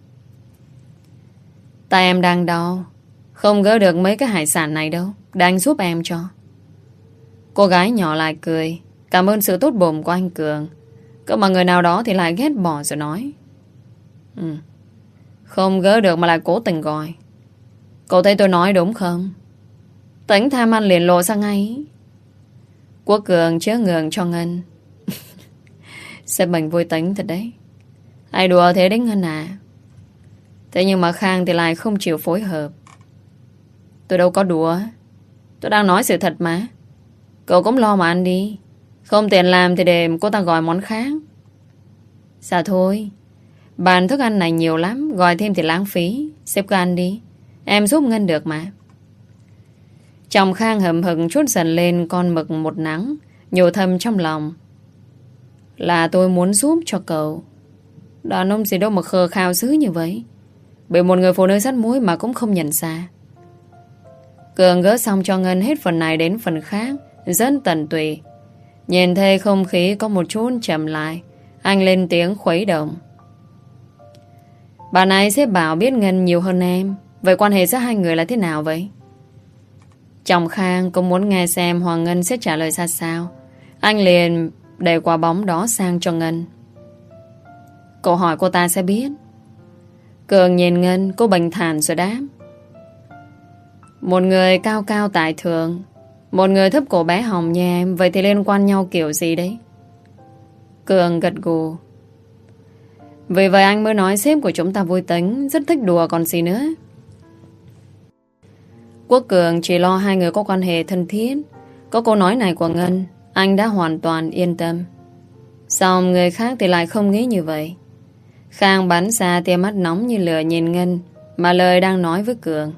Tay em đang đau, không gỡ được mấy cái hải sản này đâu, để anh giúp em cho. Cô gái nhỏ lại cười, cảm ơn sự tốt bụng của anh Cường. Cơ mà người nào đó thì lại ghét bỏ rồi nói. Ừ, không gỡ được mà lại cố tình gọi. Cậu thấy tôi nói đúng không? Tính tham ăn liền lộ sang ngay. Quốc Cường chớ ngường cho Ngân. Sếp mình vui tính thật đấy. Ai đùa thế đấy Ngân à. Thế nhưng mà Khang thì lại không chịu phối hợp. Tôi đâu có đùa, tôi đang nói sự thật mà. Cậu cũng lo mà ăn đi, không tiền làm thì để cô ta gọi món khác. Dạ thôi, bàn thức ăn này nhiều lắm, gọi thêm thì lãng phí. Sếp cứ ăn đi, em giúp Ngân được mà. Chồng Khang hậm hực chút dần lên con mực một nắng, nhủ thầm trong lòng. Là tôi muốn giúp cho cậu. Đàn ông gì đâu mà khờ khao dữ như vậy. Bị một người phụ nữ dắt mũi mà cũng không nhận ra. Cường gỡ xong cho Ngân hết phần này đến phần khác, rất tận tụy. Nhìn thấy không khí có một chút chậm lại, anh lên tiếng khuấy động. Bà này sếp bảo biết Ngân nhiều hơn em. Vậy quan hệ giữa hai người là thế nào vậy? Chồng Khang cũng muốn nghe xem Hoàng Ngân sẽ trả lời ra sao. Anh liền đẩy quả bóng đó sang cho Ngân. Cậu hỏi cô ta sẽ biết. Cường nhìn Ngân, cô bình thản rồi đáp. Một người cao cao tài thượng, một người thấp cổ bé hồng như em, vậy thì liên quan nhau kiểu gì đấy? Cường gật gù. Vì vậy anh mới nói sếp của chúng ta vui tính, rất thích đùa còn gì nữa. Quốc Cường chỉ lo hai người có quan hệ thân thiết. Có câu nói này của Ngân, anh đã hoàn toàn yên tâm. Xong người khác thì lại không nghĩ như vậy. Khang bắn ra tia mắt nóng như lửa nhìn Ngân, mà lời đang nói với Cường.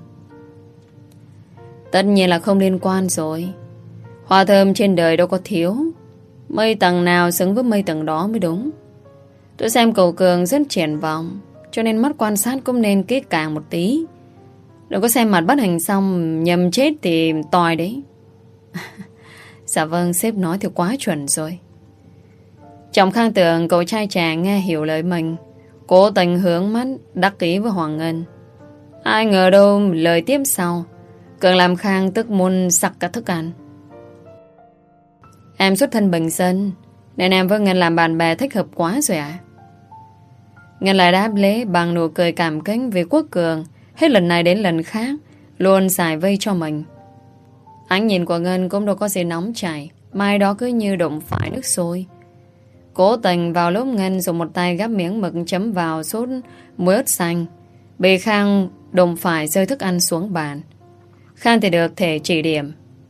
Tất nhiên là không liên quan rồi. Hoa thơm trên đời đâu có thiếu. Mây tầng nào xứng với mây tầng đó mới đúng. Tôi xem cậu Cường rất triển vọng, cho nên mắt quan sát cũng nên kỹ càng một tí. Đừng có xem mặt bắt hình xong nhầm chết thì tòi đấy. Dạ vâng, sếp nói thì quá chuẩn rồi. Chồng Khang tưởng cậu trai trẻ nghe hiểu lời mình, cố tình hướng mắt đắc ý với Hoàng Ngân. Ai ngờ đâu lời tiếp sau Cường làm Khang tức muốn sặc cả thức ăn. Em xuất thân bình dân, nên em với Ngân làm bạn bè thích hợp quá rồi ạ. À? Ngân lại đáp lễ bằng nụ cười cảm kích vì Quốc Cường hết lần này đến lần khác luôn xài vây cho mình. Ánh nhìn của Ngân cũng đâu có gì nóng chảy, mai đó cứ như đụng phải nước sôi. Cố tình vào lúc Ngân dùng một tay gắp miếng mực chấm vào sốt muối ớt xanh, bị Khang đụng phải rơi thức ăn xuống bàn. Khang thì được thể chỉ điểm.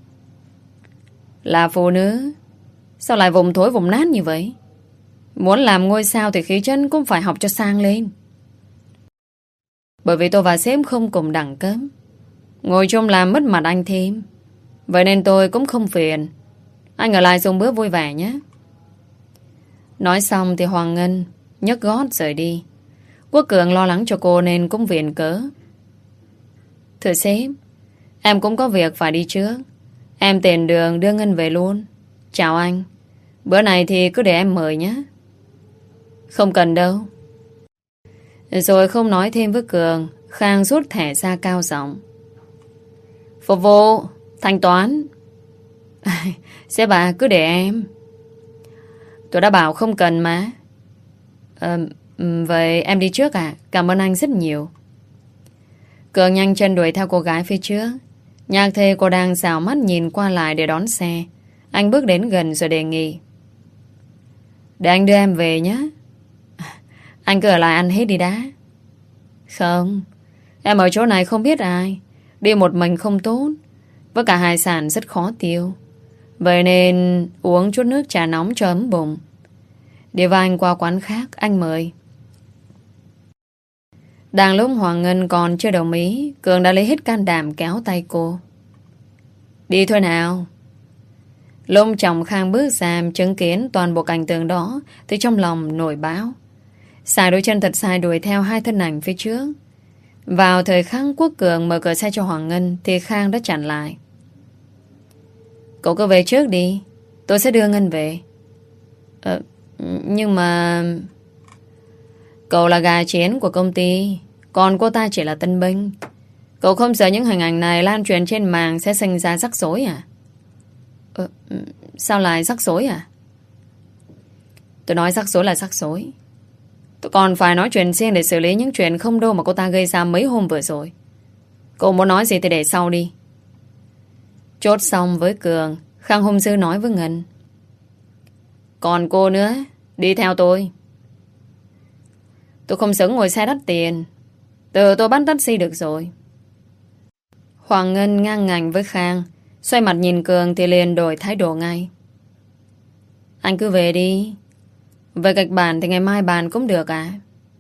Là phụ nữ, sao lại vùng thối vùng nát như vậy? Muốn làm ngôi sao thì khí chất cũng phải học cho sang lên. Bởi vì tôi và sếp không cùng đẳng cấp, ngồi chung làm mất mặt anh thêm. Vậy nên tôi cũng không phiền. Anh ở lại dùng bữa vui vẻ nhé. Nói xong thì Hoàng Ngân nhấc gót rời đi. Quốc Cường lo lắng cho cô nên cũng viện cớ. Thưa sếp, em cũng có việc phải đi trước. Em tiền đường đưa Ngân về luôn. Chào anh. Bữa này thì cứ để em mời nhé. Không cần đâu. Rồi không nói thêm với Cường, Khang rút thẻ ra cao giọng. Phục vụ, thanh toán. Sếp bà cứ để em. Tôi đã bảo không cần mà. à, Vậy em đi trước à? Cảm ơn anh rất nhiều. Cường nhanh chân đuổi theo cô gái phía trước. Nhạc thê cô đang rào mắt nhìn qua lại để đón xe. Anh bước đến gần rồi đề nghị. Để anh đưa em về nhé. Anh cứ ở lại ăn hết đi đã. Không, em ở chỗ này không biết ai. Đi một mình không tốt. Với cả hải sản rất khó tiêu. Vậy nên uống chút nước trà nóng cho ấm bụng. Đi với anh qua quán khác, anh mời. Đang lúc Hoàng Ngân còn chưa đồng ý, Cường đã lấy hết can đảm kéo tay cô. Đi thôi nào. Lúc chồng Khang bước ra chứng kiến toàn bộ cảnh tượng đó thì trong lòng nổi bão. Xài đôi chân thật sai đuổi theo hai thân ảnh phía trước. Vào thời khắc Quốc Cường mở cửa xe cho Hoàng Ngân thì Khang đã chặn lại. Cậu cứ về trước đi, tôi sẽ đưa Ngân về. Ờ, nhưng mà... Cậu là gà chiến của công ty, còn cô ta chỉ là tân binh. Cậu không sợ những hình ảnh này lan truyền trên mạng sẽ sinh ra rắc rối à? Ờ, sao lại rắc rối à? Tôi nói rắc rối là rắc rối. Tôi còn phải nói chuyện riêng để xử lý những chuyện không đâu mà cô ta gây ra mấy hôm vừa rồi. Cậu muốn nói gì thì để sau đi. Chốt xong với Cường, Khang hung dữ nói với Ngân. Còn cô nữa, đi theo tôi. Tôi không xứng ngồi xe đắt tiền. Từ tôi bắt taxi được rồi. Hoàng Ngân ngang ngành với Khang, xoay mặt nhìn Cường thì liền đổi thái độ ngay. Anh cứ về đi. Về kịch bản thì ngày mai bàn cũng được à?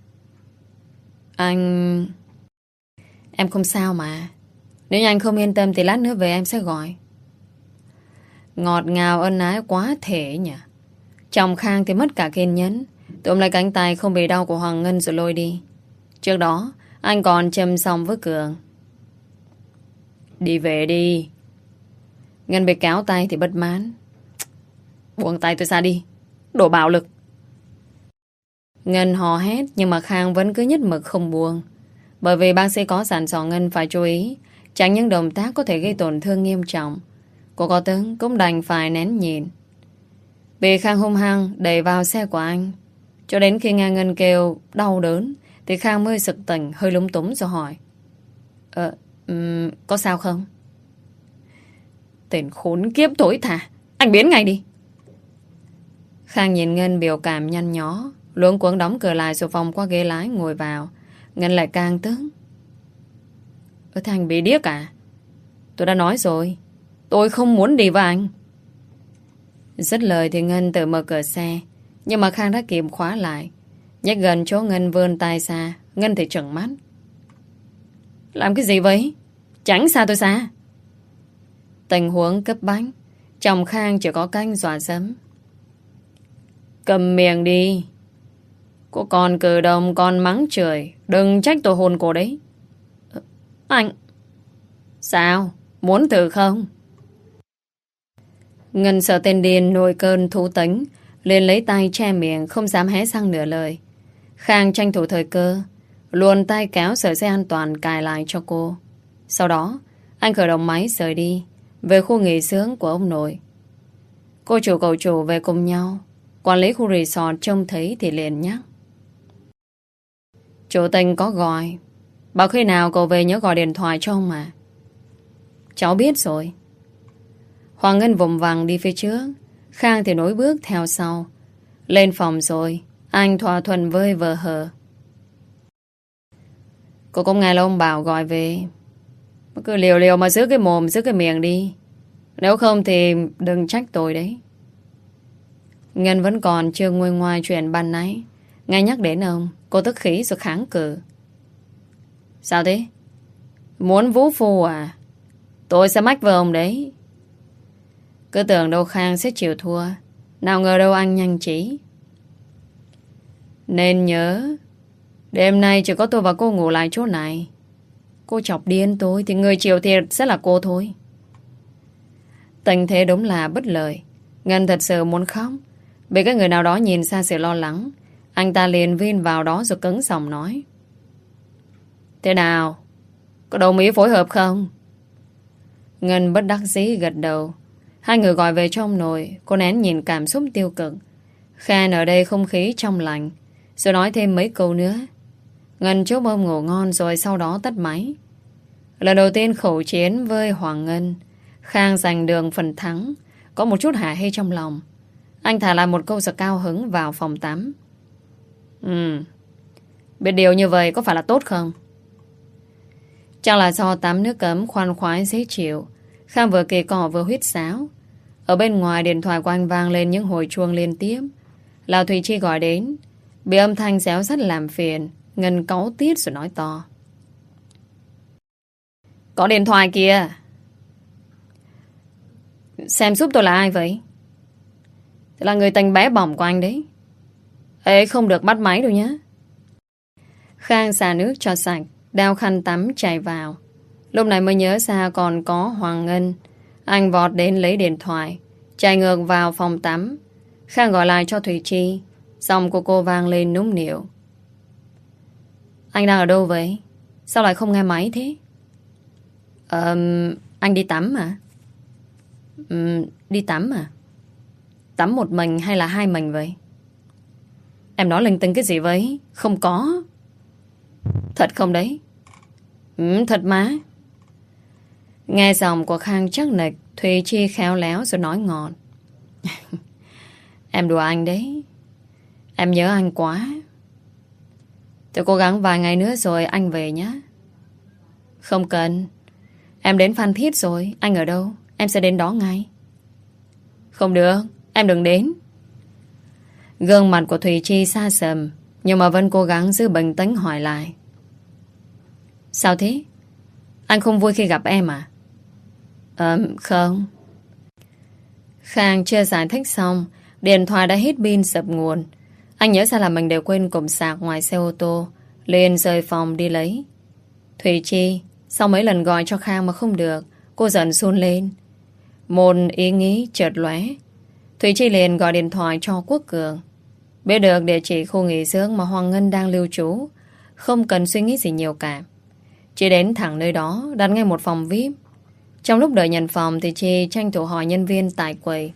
Anh... Em không sao mà. Nếu như anh không yên tâm thì lát nữa về em sẽ gọi. Ngọt ngào ân ái quá thể nhỉ. Chồng Khang thì mất cả kiên nhẫn, tụm lấy cánh tay không bị đau của Hoàng Ngân rồi lôi đi. Trước đó anh còn châm xong với Cường. Đi về đi. Ngân bị kéo tay thì bất mãn. Buông tay tôi ra đi, đồ bạo lực. Ngân hò hét nhưng mà Khang vẫn cứ nhất mực không buông. Bởi vì bác sĩ có dặn dò Ngân phải chú ý tránh những động tác có thể gây tổn thương nghiêm trọng. Cô có tướng cũng đành phải nén nhìn. Bị Khang hung hăng đẩy vào xe của anh. Cho đến khi nghe Ngân kêu đau đớn thì Khang mới sực tỉnh, hơi lúng túng rồi hỏi: Ờ, um, có sao không? Tên khốn kiếp tối thả, anh biến ngay đi. Khang nhìn Ngân biểu cảm nhăn nhó, luống cuống đóng cửa lại rồi vòng qua ghế lái ngồi vào. Ngân lại càng tức. Ơ thế anh bị điếc à? Tôi đã nói rồi, tôi không muốn đi với anh. Dứt lời thì Ngân tự mở cửa xe, nhưng mà Khang đã kịp khóa lại. Nhắc gần chỗ Ngân vươn tay xa, Ngân thì trợn mắt. Làm cái gì vậy? Tránh xa tôi xa. Tình huống cấp bách, chồng Khang chỉ có cách dọa dẫm. Cầm miệng đi. Cô còn cử động còn mắng chửi, đừng trách tôi hôn cô đấy. Anh. Sao? Muốn thử không? Ngân sợ tên điên nổi cơn thú tính, liền lấy tay che miệng, không dám hé răng nửa lời. Khang tranh thủ thời cơ, luồn tay kéo sợi dây an toàn cài lại cho cô. Sau đó, anh khởi động máy rời đi về khu nghỉ dưỡng của ông nội. Cô chủ cậu chủ về cùng nhau. Quản lý khu resort trông thấy thì liền nhắc: Chủ tình có gọi, bảo khi nào cậu về nhớ gọi điện thoại cho ông mà. Cháu biết rồi. Hoàng Ngân vùng vằng đi phía trước, Khang thì nối bước theo sau. Lên phòng rồi, anh thỏa thuận với vợ hờ: Cô cũng nghe là ông bảo gọi về, cứ liều liều mà giữ cái mồm giữ cái miệng đi, nếu không thì đừng trách tôi đấy. Ngân vẫn còn chưa nguôi ngoai chuyện ban nãy. Nghe nhắc đến ông, cô tức khí rồi kháng cự: Sao thế? Muốn vũ phu à? Tôi sẽ mách với ông đấy. Cứ tưởng đâu Khang sẽ chịu thua, nào ngờ đâu anh nhanh trí. Nên nhớ, đêm nay chỉ có tôi và cô ngủ lại chỗ này. Cô chọc điên tôi thì người chịu thiệt sẽ là cô thôi. Tình thế đúng là bất lợi. Ngân thật sự muốn khóc. Bị cái người nào đó nhìn xa sự lo lắng, anh ta liền vin vào đó rồi cứng giọng nói: Thế nào? Có đồng ý phối hợp không? Ngân bất đắc dĩ gật đầu. Hai người gọi về cho ông nội. Cô nén nhìn cảm xúc tiêu cực. Khen ở đây không khí trong lành, rồi nói thêm mấy câu nữa. Ngân chúc ông ngủ ngon rồi sau đó tắt máy. Lần đầu tiên khẩu chiến với Hoàng Ngân, Khang giành đường phần thắng. Có một chút hả hê trong lòng. Anh thả lại một câu giật cao hứng vào phòng tắm. Ừ, biết điều như vậy có phải là tốt không? Chắc là do tắm nước cấm khoan khoái dễ chịu. Khang vừa kề cỏ vừa huýt sáo. Ở bên ngoài điện thoại của anh vang lên những hồi chuông liên tiếp. Là Thùy Chi gọi đến. Bị âm thanh réo rắt làm phiền, Ngân cáu tiết rồi nói to: Có điện thoại kìa. Xem giúp tôi là ai vậy? Thế là người tình bé bỏng của anh đấy. Ê, không được bắt máy đâu nhé. Khang xả nước cho sạch, đeo khăn tắm chạy vào. Lúc này mới nhớ ra còn có Hoàng Ngân. Anh vọt đến lấy điện thoại, chạy ngược vào phòng tắm. Khang gọi lại cho Thùy Chi. Giọng của cô vang lên nũng nịu: Anh đang ở đâu vậy? Sao lại không nghe máy thế? Ờ, anh đi tắm à? Ừ, đi tắm à? Tắm một mình hay là hai mình vậy? Em nói linh tinh cái gì vậy? Không có. Thật không đấy? Ừ, thật má. Nghe giọng của Khang chắc nịch, Thùy Chi khéo léo rồi nói ngọt: Em đùa anh đấy. Em nhớ anh quá. Tôi cố gắng vài ngày nữa rồi anh về nhé. Không cần. Em đến Phan Thiết rồi. Anh ở đâu? Em sẽ đến đó ngay. Không được. Em đừng đến. Gương mặt của Thùy Chi xa sầm, nhưng mà vẫn cố gắng giữ bình tĩnh hỏi lại: Sao thế? Anh không vui khi gặp em à? Ờ, không. Khang chưa giải thích xong, điện thoại đã hết pin sập nguồn. Anh nhớ ra là mình đều quên cụm sạc ngoài xe ô tô, liền rời phòng đi lấy. Thùy Chi sau mấy lần gọi cho Khang mà không được, cô giận run lên. Một ý nghĩ chợt lóe, Thùy Chi liền gọi điện thoại cho Quốc Cường. Biết được địa chỉ khu nghỉ dưỡng mà Hoàng Ngân đang lưu trú, không cần suy nghĩ gì nhiều cả. Chị đến thẳng nơi đó, đặt ngay một phòng vi ai pi. Trong lúc đợi nhận phòng thì chị tranh thủ hỏi nhân viên tại quầy.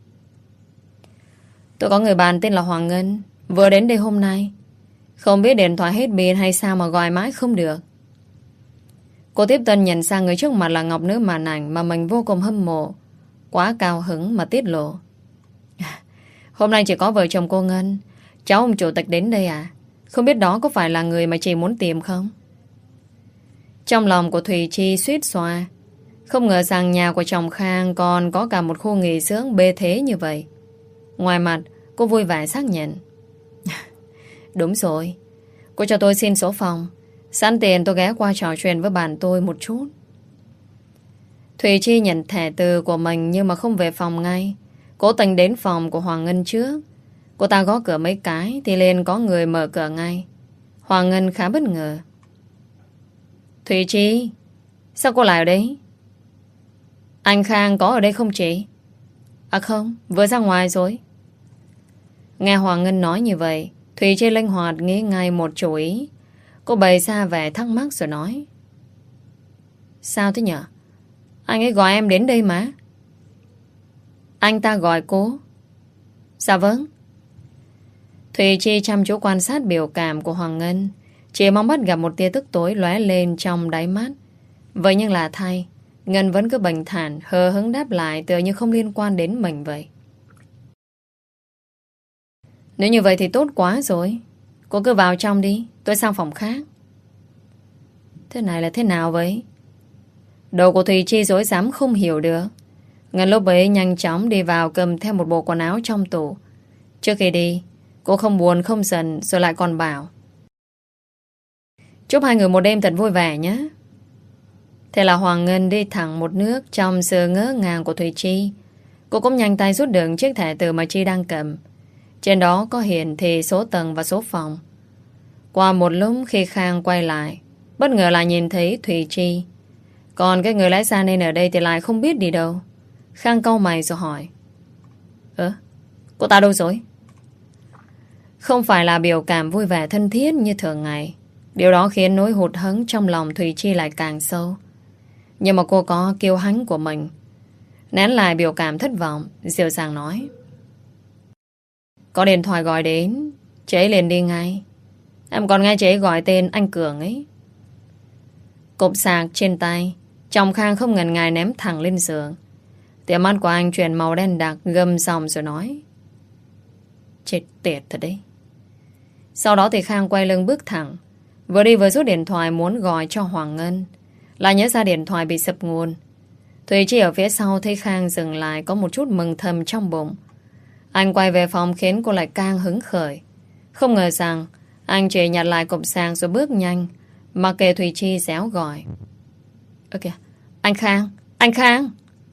Tôi có người bạn tên là Hoàng Ngân, vừa đến đây hôm nay. Không biết điện thoại hết pin hay sao mà gọi mãi không được. Cô tiếp tân nhận ra người trước mặt là Ngọc nữ màn ảnh mà mình vô cùng hâm mộ. Quá cao hứng mà tiết lộ. Hôm nay chỉ có vợ chồng cô Ngân, cháu ông chủ tịch đến đây à? Không biết đó có phải là người mà chị muốn tìm không? Trong lòng của Thùy Chi suýt xoa. Không ngờ rằng nhà của chồng Khang còn có cả một khu nghỉ dưỡng bê thế như vậy. Ngoài mặt, cô vui vẻ xác nhận. Đúng rồi, cô cho tôi xin số phòng. Sẵn tiền tôi ghé qua trò chuyện với bạn tôi một chút. Thùy Chi nhận thẻ từ của mình nhưng mà không về phòng ngay. Cố tình đến phòng của Hoàng Ngân trước. Cô ta gõ cửa mấy cái thì liền có người mở cửa ngay. Hoàng Ngân khá bất ngờ. Thùy Chi, sao cô lại ở đây? Anh Khang có ở đây không chị? À không, vừa ra ngoài rồi. Nghe Hoàng Ngân nói như vậy, Thùy Chi linh hoạt nghĩ ngay một chủ ý. Cô bày ra vẻ thắc mắc rồi nói. Sao thế nhở? Anh ấy gọi em đến đây mà. Anh ta gọi cô? Dạ vâng. Thùy Chi chăm chú quan sát biểu cảm của Hoàng Ngân. Chỉ mong bắt gặp một tia tức tối lóe lên trong đáy mắt. Vậy nhưng là thay, Ngân vẫn cứ bình thản, hờ hững đáp lại tựa như không liên quan đến mình vậy. Nếu như vậy thì tốt quá rồi. Cô cứ vào trong đi, tôi sang phòng khác. Thế này là thế nào vậy? Đầu của Thùy Chi dối dám không hiểu được. Ngân lúc ấy nhanh chóng đi vào cầm theo một bộ quần áo trong tủ. Trước khi đi, cô không buồn không giận rồi lại còn bảo. Chúc hai người một đêm thật vui vẻ nhé. Thế là Hoàng Ngân đi thẳng một nước trong sự ngỡ ngàng của Thùy Chi. Cô cũng nhanh tay rút được chiếc thẻ từ mà Chi đang cầm. Trên đó có hiển thị số tầng và số phòng. Qua một lúc khi Khang quay lại, bất ngờ lại nhìn thấy Thùy Chi. Còn cái người lái xe nên ở đây thì lại không biết đi đâu. Khang cau mày rồi hỏi. Ơ, cô ta đâu rồi? Không phải là biểu cảm vui vẻ thân thiết như thường ngày. Điều đó khiến nỗi hụt hẫng trong lòng Thùy Chi lại càng sâu. Nhưng mà cô có kiêu hãnh của mình. Nén lại biểu cảm thất vọng, dịu dàng nói. Có điện thoại gọi đến, chị ấy liền đi ngay. Em còn nghe chị ấy gọi tên anh Cường ấy. Cục sạc trên tay, chồng Khang không ngần ngại ném thẳng lên giường. Tia mắt của anh chuyển màu đen đặc, gầm giọng rồi nói. Chết tiệt thật đấy. Sau đó thì Khang quay lưng bước thẳng. Vừa đi vừa rút điện thoại muốn gọi cho Hoàng Ngân. Lại nhớ ra điện thoại bị sập nguồn. Thùy Chi ở phía sau thấy Khang dừng lại, có một chút mừng thầm trong bụng. Anh quay về phòng khiến cô lại càng hứng khởi. Không ngờ rằng anh chỉ nhặt lại cục sạc rồi bước nhanh, mặc kệ Thùy Chi réo gọi. Ơ kìa, anh Khang, anh Khang.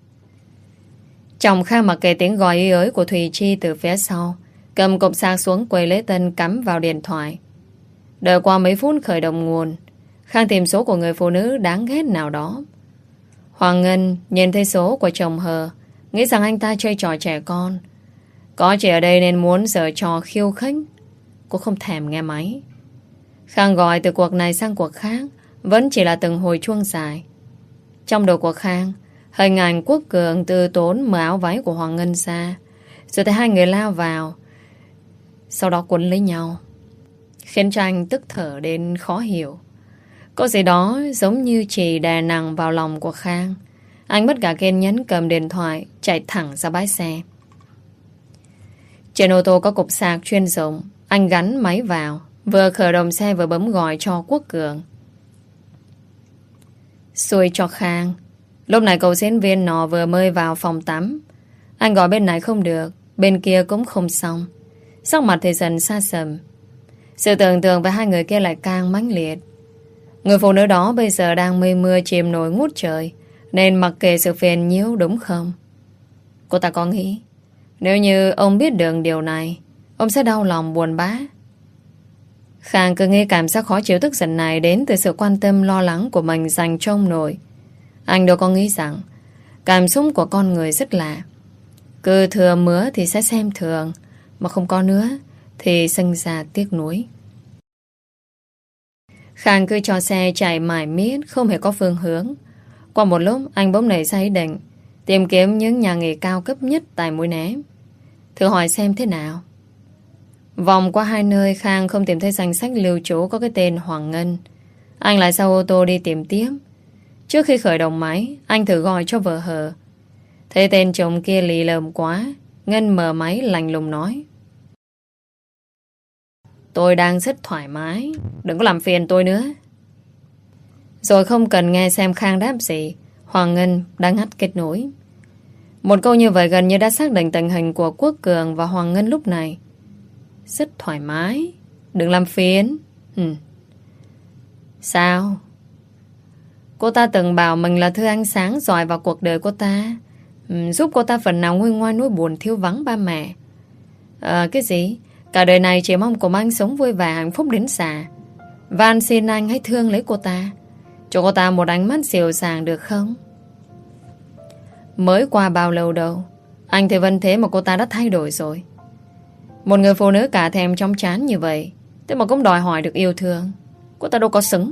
Chồng Khang mặc kệ tiếng gọi ý ới của Thùy Chi từ phía sau, cầm cục sạc xuống quầy lấy tân cắm vào điện thoại. Đợi qua mấy phút khởi động nguồn, Khang tìm số của người phụ nữ đáng ghét nào đó. Hoàng Ngân nhìn thấy số của chồng hờ, nghĩ rằng anh ta chơi trò trẻ con. Có chị ở đây nên muốn giở trò khiêu khích. Cô không thèm nghe máy. Khang gọi từ cuộc này sang cuộc khác, vẫn chỉ là từng hồi chuông dài. Trong đầu của Khang, hình ảnh Quốc Cường từ tốn mở áo váy của Hoàng Ngân ra, rồi thấy hai người lao vào, sau đó quấn lấy nhau, khiến cho anh tức thở đến khó hiểu. Có gì đó giống như chỉ đè nặng vào lòng của Khang. Anh mất cả kiên nhẫn cầm điện thoại, chạy thẳng ra bãi xe. Trên ô tô có cục sạc chuyên dụng. Anh gắn máy vào, vừa khởi động xe vừa bấm gọi cho Quốc Cường. Xui cho Khang, lúc này cậu diễn viên nọ vừa mới vào phòng tắm. Anh gọi bên này không được, bên kia cũng không xong. Sắc mặt thì dần xa sầm. Sự tưởng tượng với hai người kia lại càng mãnh liệt. Người phụ nữ đó bây giờ đang mây mưa chìm nổi ngút trời, nên mặc kệ sự phiền nhiễu đúng không? Cô ta có nghĩ nếu như ông biết được điều này, ông sẽ đau lòng buồn bã. Khang cứ nghĩ cảm giác khó chịu tức giận này đến từ sự quan tâm lo lắng của mình dành cho ông nội. Anh đâu có nghĩ rằng cảm xúc của con người rất lạ. Cứ thừa mứa thì sẽ xem thường, mà không có nữa thì sinh ra tiếc nuối. Khang cứ cho xe chạy mãi miết, không hề có phương hướng. Qua một lúc anh bỗng nảy ra ý định tìm kiếm những nhà nghỉ cao cấp nhất tại Mũi Né, thử hỏi xem thế nào. Vòng qua hai nơi, Khang không tìm thấy danh sách lưu trú có cái tên Hoàng Ngân. Anh lại sau ô tô đi tìm tiếp. Trước khi khởi động máy, anh thử gọi cho vợ hờ. Thấy tên chồng kia lì lợm quá, Ngân mở máy lạnh lùng nói: "Tôi đang rất thoải mái, đừng có làm phiền tôi nữa." Rồi không cần nghe xem Khang đáp gì, Hoàng Ngân đã ngắt kết nối. Một câu như vậy gần như đã xác định tình hình của Quốc Cường và Hoàng Ngân lúc này. Rất thoải mái, đừng làm phiền. ừ. Sao? Cô ta từng bảo mình là thứ ánh sáng rọi vào cuộc đời cô ta, ừ, giúp cô ta phần nào nguôi ngoai nỗi buồn thiếu vắng ba mẹ. À, cái gì? Cả đời này chỉ mong cùng anh sống vui vẻ hạnh phúc đến già. Van xin anh hãy thương lấy cô ta, cho cô ta một ánh mắt dịu dàng được không? Mới qua bao lâu đâu, anh thì vẫn thế mà cô ta đã thay đổi rồi. Một người phụ nữ cả thèm trong chán như vậy, thế mà cũng đòi hỏi được yêu thương. Cô ta đâu có xứng.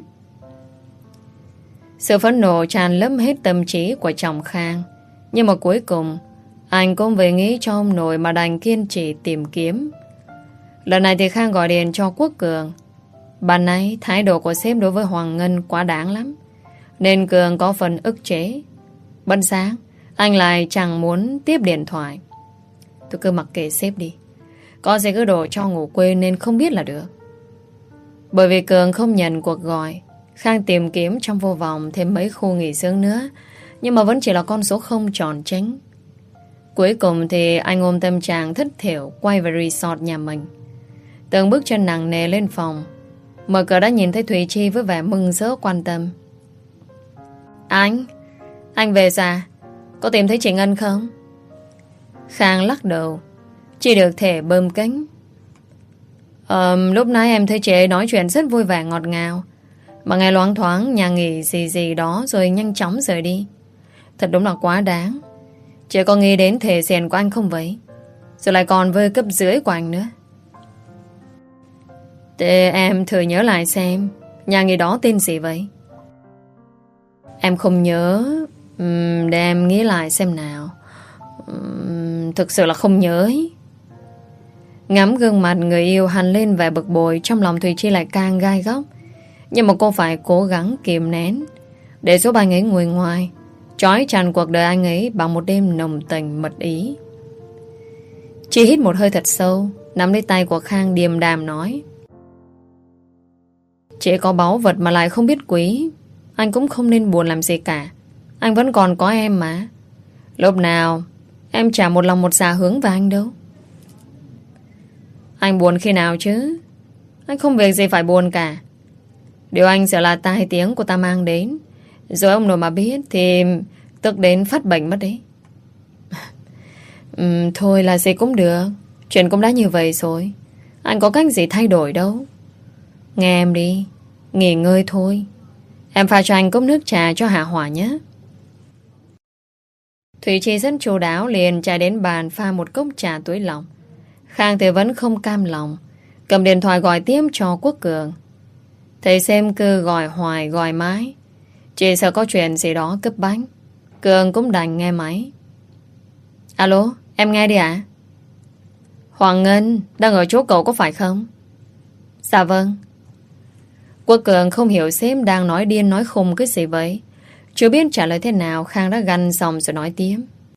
Sự phẫn nộ tràn lấp hết tâm trí của chồng Khang. Nhưng mà cuối cùng anh cũng về nghĩ cho ông nội mà đành kiên trì tìm kiếm. Lần này thì Khang gọi điện cho Quốc Cường. Bạn ấy thái độ của sếp đối với Hoàng Ngân quá đáng lắm, nên Cường có phần ức chế. Bận sáng anh lại chẳng muốn tiếp điện thoại. Tôi cứ mặc kệ sếp đi, có gì cứ đổ cho ngủ quên nên không biết là được. Bởi vì Cường không nhận cuộc gọi, Khang tìm kiếm trong vô vọng thêm mấy khu nghỉ dưỡng nữa, nhưng mà vẫn chỉ là con số không tròn tránh. Cuối cùng thì anh ôm tâm trạng thất thểu quay về resort nhà mình. Từng bước chân nặng nề lên phòng, mở cửa đã nhìn thấy Thùy Chi với vẻ mừng rỡ quan tâm. Anh, anh về ra, có tìm thấy chị Ngân không? Khang lắc đầu, chỉ được thể bơm cánh. Ờ, lúc nãy em thấy chị ấy nói chuyện rất vui vẻ ngọt ngào, mà nghe loáng thoáng nhà nghỉ gì gì đó rồi nhanh chóng rời đi. Thật đúng là quá đáng. Chị có nghĩ đến thể diện của anh không vậy? Rồi lại còn với cấp dưới của anh nữa. Thế em thử nhớ lại xem nhà nghỉ đó tên gì vậy? Em không nhớ. uhm, Để em nghĩ lại xem nào. uhm, Thực sự là không nhớ ấy. Ngắm gương mặt người yêu hằn lên vẻ bực bội, trong lòng Thùy Chi lại càng gai góc. Nhưng mà cô phải cố gắng kìm nén để giúp anh ấy nguôi ngoai, trói chặt cuộc đời anh ấy bằng một đêm nồng tình mật ý. Chị hít một hơi thật sâu, nắm lấy tay của Khang điềm đàm nói: Chị có báu vật mà lại không biết quý, anh cũng không nên buồn làm gì cả. Anh vẫn còn có em mà. Lúc nào em chả một lòng một dạ hướng vào anh đâu. Anh buồn khi nào chứ? Anh không việc gì phải buồn cả. Điều anh sợ là tai tiếng của ta mang đến, rồi ông nội mà biết thì tức đến phát bệnh mất đấy. uhm, Thôi là gì cũng được, chuyện cũng đã như vậy rồi, anh có cách gì thay đổi đâu. Nghe em đi, nghỉ ngơi thôi. Em pha cho anh cốc nước trà cho hạ hỏa nhé. Thủy Chi rất chu đáo liền chạy đến bàn pha một cốc trà túi lòng. Khang thì vẫn không cam lòng, cầm điện thoại gọi tiếp cho Quốc Cường. Thầy xem cứ gọi hoài gọi mãi, chỉ sợ có chuyện gì đó cấp bách. Cường cũng đành nghe máy. Alo, em nghe đi ạ. Hoàng Ngân đang ở chỗ cậu có phải không? Dạ vâng. Quốc Cường không hiểu sếp đang nói điên nói khùng cái gì vậy. Chưa biết trả lời thế nào, Khang đã gằn giọng rồi nói tiếp: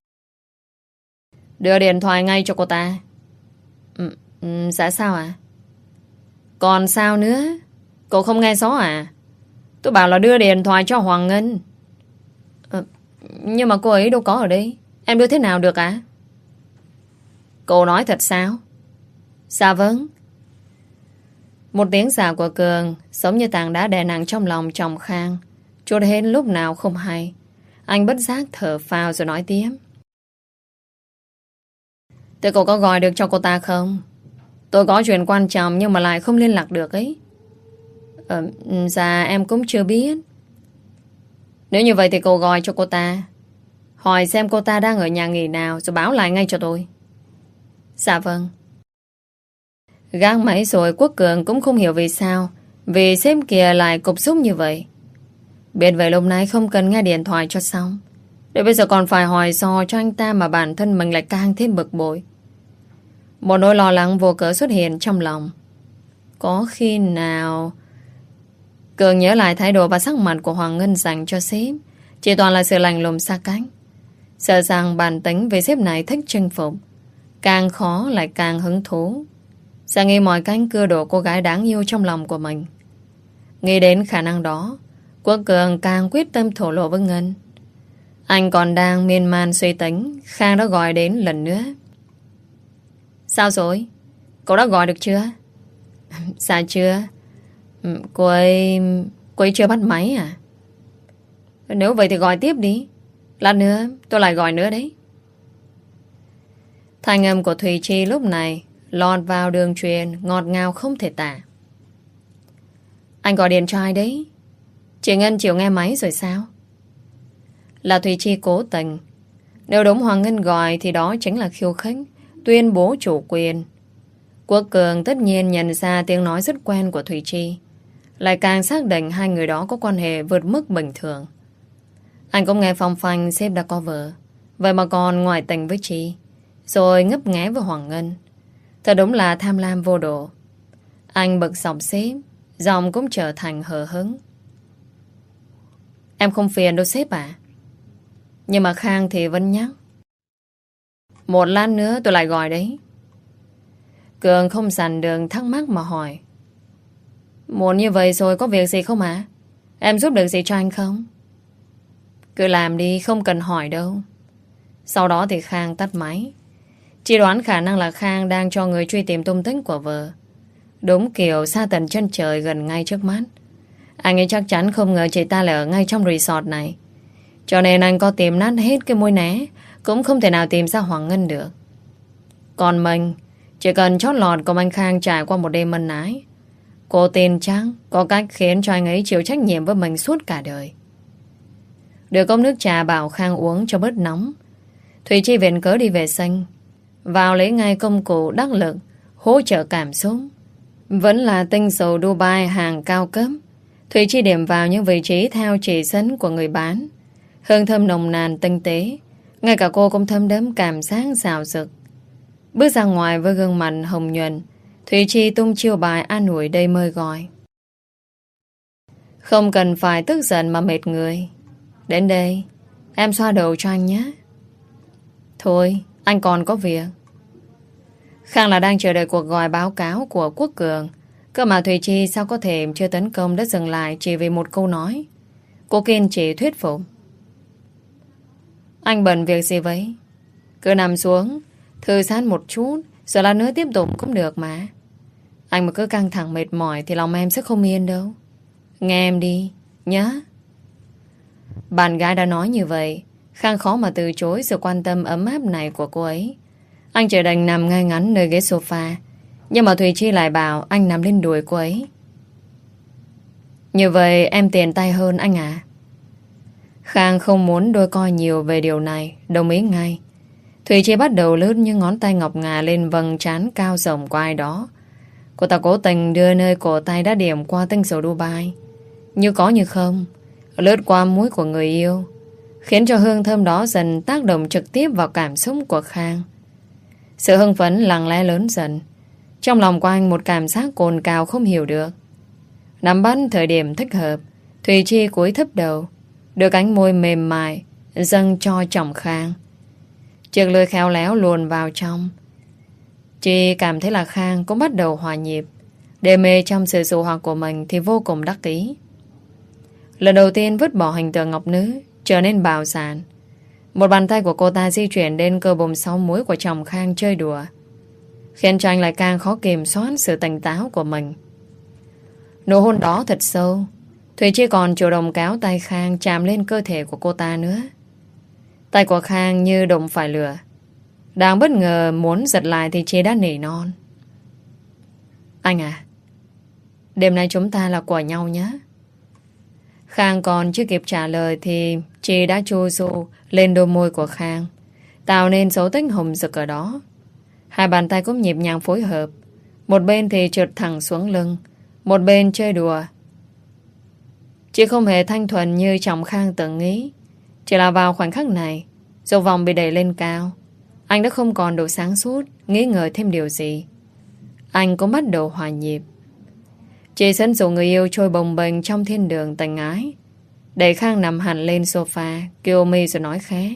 Đưa điện thoại ngay cho cô ta. ừ, ừ, Dạ sao ạ? Còn sao nữa? Cậu không nghe rõ à? Tôi bảo là đưa điện thoại cho Hoàng Ngân. à, Nhưng mà cô ấy đâu có ở đây, em đưa thế nào được ạ? À? Cậu nói thật sao? Dạ vâng. Một tiếng giả của Cường giống như tảng đá đè nặng trong lòng chồng Khang, trút hết lúc nào không hay. Anh bất giác thở phào rồi nói tiếp: Thế cậu có gọi được cho cô ta không? Tôi có chuyện quan trọng nhưng mà lại không liên lạc được ấy. Ờ, dạ em cũng chưa biết. Nếu như vậy thì cậu gọi cho cô ta, hỏi xem cô ta đang ở nhà nghỉ nào, rồi báo lại ngay cho tôi. Dạ vâng. Gác máy rồi Quốc Cường cũng không hiểu vì sao vì sếp kia lại cục xúc như vậy. Biết vậy lúc nãy không cần nghe điện thoại cho xong. Để bây giờ còn phải hỏi dò cho anh ta mà bản thân mình lại càng thêm bực bội. Một nỗi lo lắng vô cớ xuất hiện trong lòng. Có khi nào... Cường nhớ lại thái độ và sắc mặt của Hoàng Ngân dành cho sếp, chỉ toàn là sự lạnh lùng xa cách. Sợ rằng bản tính về sếp này thích chinh phục, càng khó lại càng hứng thú. Sẽ nghĩ mọi cách cưa đổ cô gái đáng yêu trong lòng của mình. Nghĩ đến khả năng đó, Quốc Cường càng quyết tâm thổ lộ với Ngân. Anh còn đang miên man suy tính, Khang đã gọi đến lần nữa. Sao rồi? Cậu đã gọi được chưa? Sao chưa? Cô ấy... Cô ấy chưa bắt máy à? Nếu vậy thì gọi tiếp đi. Lát nữa tôi lại gọi nữa đấy. Thanh âm của Thùy Chi lúc này lọt vào đường truyền ngọt ngào không thể tả. Anh gọi điện cho ai đấy? Chị Ngân chịu nghe máy rồi sao? Là Thùy Chi cố tình. Nếu đúng Hoàng Ngân gọi thì đó chính là khiêu khích, tuyên bố chủ quyền. Quốc Cường tất nhiên nhận ra tiếng nói rất quen của Thùy Chi, lại càng xác định hai người đó có quan hệ vượt mức bình thường. Anh cũng nghe phong phanh sếp đã có vợ, vậy mà còn ngoại tình với Chi, rồi ngấp nghé với Hoàng Ngân. Thật đúng là tham lam vô độ. Anh bực dọc sếp, giọng cũng trở thành hờ hững. Em không phiền đâu sếp à? Nhưng mà Khang thì vẫn nhắc. Một lát nữa tôi lại gọi đấy. Cường không dằn đường thắc mắc mà hỏi. Muốn như vậy rồi có việc gì không ạ? À? Em giúp được gì cho anh không? Cứ làm đi, không cần hỏi đâu. Sau đó thì Khang tắt máy. Chỉ đoán khả năng là Khang đang cho người truy tìm tung tích của vợ. Đúng kiểu xa tận chân trời gần ngay trước mắt. Anh ấy chắc chắn không ngờ chị ta lại ở ngay trong resort này. Cho nên anh có tìm nát hết cái môi né, cũng không thể nào tìm ra Hoàng Ngân được. Còn mình, chỉ cần chót lọt cùng anh Khang trải qua một đêm ân ái, cô tin chắc có cách khiến cho anh ấy chịu trách nhiệm với mình suốt cả đời. Đưa cốc nước trà bảo Khang uống cho bớt nóng, Thùy Chi viện cớ đi vệ sinh, vào lấy ngay công cụ đắc lực hỗ trợ cảm xúc. Vẫn là tinh dầu Dubai hàng cao cấp. Thùy Chi điểm vào những vị trí theo chỉ dẫn của người bán. Hương thơm nồng nàn tinh tế, ngay cả cô cũng thấm đẫm cảm giác rào rực. Bước ra ngoài với gương mặt hồng nhuận, Thùy Chi tung chiêu bài an ủi đầy mời gọi. Không cần phải tức giận mà mệt người. Đến đây, em xoa đầu cho anh nhé. Thôi, anh còn có việc. Khang là đang chờ đợi cuộc gọi báo cáo của Quốc Cường. Cơ mà Thùy Chi sao có thể chưa tấn công đã dừng lại chỉ vì một câu nói. Cô kiên trì thuyết phục. Anh bận việc gì vậy? Cứ nằm xuống, thư giãn một chút, rồi lát nữa tiếp tục cũng được mà. Anh mà cứ căng thẳng mệt mỏi thì lòng em sẽ không yên đâu. Nghe em đi, nhá. Bạn gái đã nói như vậy, Khang khó mà từ chối sự quan tâm ấm áp này của cô ấy. Anh chỉ đành nằm ngay ngắn nơi ghế sofa, nhưng mà Thùy Chi lại bảo anh nằm lên đùi cô ấy. Như vậy em tiền tay hơn anh à? Khang không muốn đôi co nhiều về điều này, đồng ý ngay. Thùy Chi bắt đầu lướt những ngón tay ngọc ngà lên vầng trán cao rộng của ai đó. Cô ta cố tình đưa nơi cổ tay đã điểm qua tinh dầu Dubai, như có như không, lướt qua mũi của người yêu, khiến cho hương thơm đó dần tác động trực tiếp vào cảm xúc của Khang. Sự hưng phấn lặng lẽ lớn dần. Trong lòng của anh một cảm giác cồn cào không hiểu được. Nắm bắt thời điểm thích hợp, Thùy Chi cúi thấp đầu, đưa cánh môi mềm mại dâng cho chồng Khang. Chiếc lưỡi khéo léo luồn vào trong. Chị cảm thấy là Khang cũng bắt đầu hòa nhịp. Đê mê trong sự dụ hoặc của mình thì vô cùng đắc ý. Lần đầu tiên vứt bỏ hình tượng ngọc nữ, trở nên bạo dạn. Một bàn tay của cô ta di chuyển đến cơ bụng sáu múi của chồng Khang chơi đùa, khiến cho anh lại càng khó kiểm soát sự tỉnh táo của mình. Nụ hôn đó thật sâu. Thùy Chi còn chủ động kéo tay Khang chạm lên cơ thể của cô ta nữa. Tay của Khang như đụng phải lửa. Đang bất ngờ muốn giật lại thì Chi đã nỉ non. Anh à, đêm nay chúng ta là của nhau nhé. Khang còn chưa kịp trả lời thì Chi đã chu du lên đôi môi của Khang, tạo nên dấu tích hồng rực ở đó. Hai bàn tay cũng nhịp nhàng phối hợp, Một bên thì trượt thẳng xuống lưng, một bên chơi đùa. Chị không hề thanh thuần như Trọng Khang từng nghĩ. Chỉ là vào khoảnh khắc này, dục vọng bị đẩy lên cao, anh đã không còn đủ sáng suốt nghĩ ngợi thêm điều gì. Anh cũng bắt đầu hòa nhịp. Chị dẫn dụ người yêu trôi bồng bềnh trong thiên đường tình ái. Đẩy Khang nằm hẳn lên sofa, kêu mi rồi nói khẽ: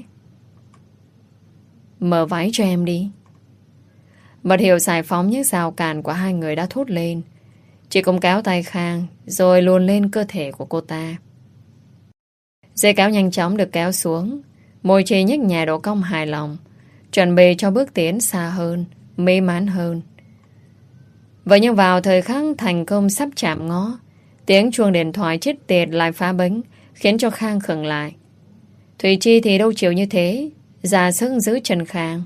"Mở váy cho em đi." Mật hiệu giải phóng những rào cản của hai người đã thốt lên. Chị cũng kéo tay Khang rồi luồn lên cơ thể của cô ta. Dây kéo nhanh chóng được kéo xuống. Môi chị nhếch nhẹ độ cong hài lòng, chuẩn bị cho bước tiến xa hơn, mỹ mãn hơn. Vậy nhưng vào thời khắc thành công sắp chạm ngõ, tiếng chuông điện thoại chết tiệt lại phá bánh, khiến cho Khang khựng lại. Thủy Chi thì đâu chịu như thế, ra sức giữ chân Khang.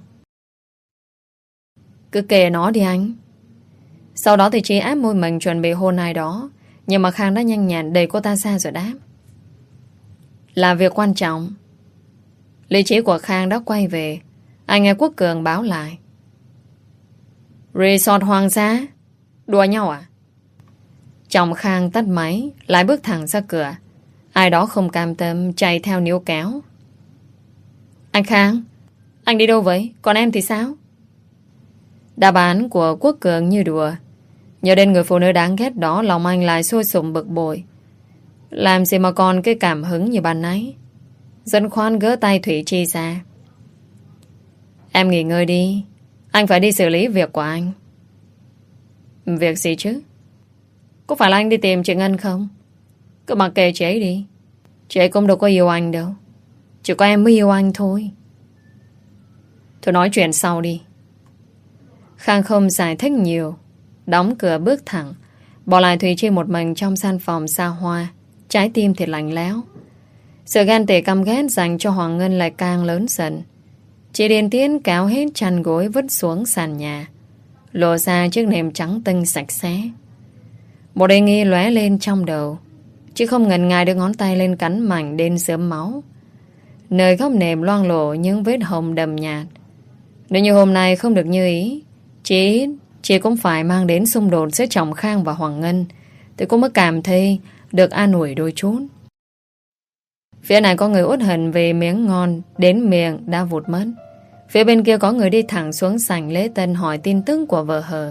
"Cứ kệ nó đi anh." Sau đó thì Chi áp môi mình chuẩn bị hôn ai đó, nhưng mà Khang đã nhanh nhẹn đẩy cô ta ra rồi đáp: "Là việc quan trọng." Lý trí của Khang đã quay về. Anh nghe Quốc Cường báo lại: "Resort Hoàng gia? Đùa nhau à?" Chồng Khang tắt máy, lại bước thẳng ra cửa. Ai đó không cam tâm chạy theo níu kéo: "Anh Khang, anh đi đâu vậy? Còn em thì sao?" Đáp án của Quốc Cường như đùa. Nhớ đến người phụ nữ đáng ghét đó, lòng anh lại sôi sùng bực bội. Làm gì mà còn cái cảm hứng như ban nãy. Dân khoan gỡ tay Thủy Chi ra: "Em nghỉ ngơi đi, anh phải đi xử lý việc của anh." "Việc gì chứ? Có phải là anh đi tìm chị Ngân không? Cứ mặc kệ chị ấy đi. Chị ấy cũng đâu có yêu anh đâu. Chỉ có em mới yêu anh thôi." "Thôi nói chuyện sau đi." Khang không giải thích nhiều, đóng cửa bước thẳng, bỏ lại Thùy Chi một mình trong gian phòng xa hoa. Trái tim thì lạnh lẽo. Sự ghen tị căm ghét dành cho Hoàng Ngân lại càng lớn dần. Chị điên tiến kéo hết chăn gối vứt xuống sàn nhà, lộ ra chiếc nệm trắng tinh sạch sẽ. Một đề nghi lóe lên trong đầu. Chị không ngần ngại đưa ngón tay lên cắn mảnh đến sớm máu. Nơi góc nệm loang lổ những vết hồng đậm nhạt. Nếu như hôm nay không được như ý, Chị Chị cũng phải mang đến xung đột giữa chồng Khang và Hoàng Ngân, thì cũng mới cảm thấy được an ủi đôi chút. Phía này có người uất hận về miếng ngon đến miệng đã vụt mất. Phía bên kia có người đi thẳng xuống sảnh lễ tân hỏi tin tức của vợ hờ.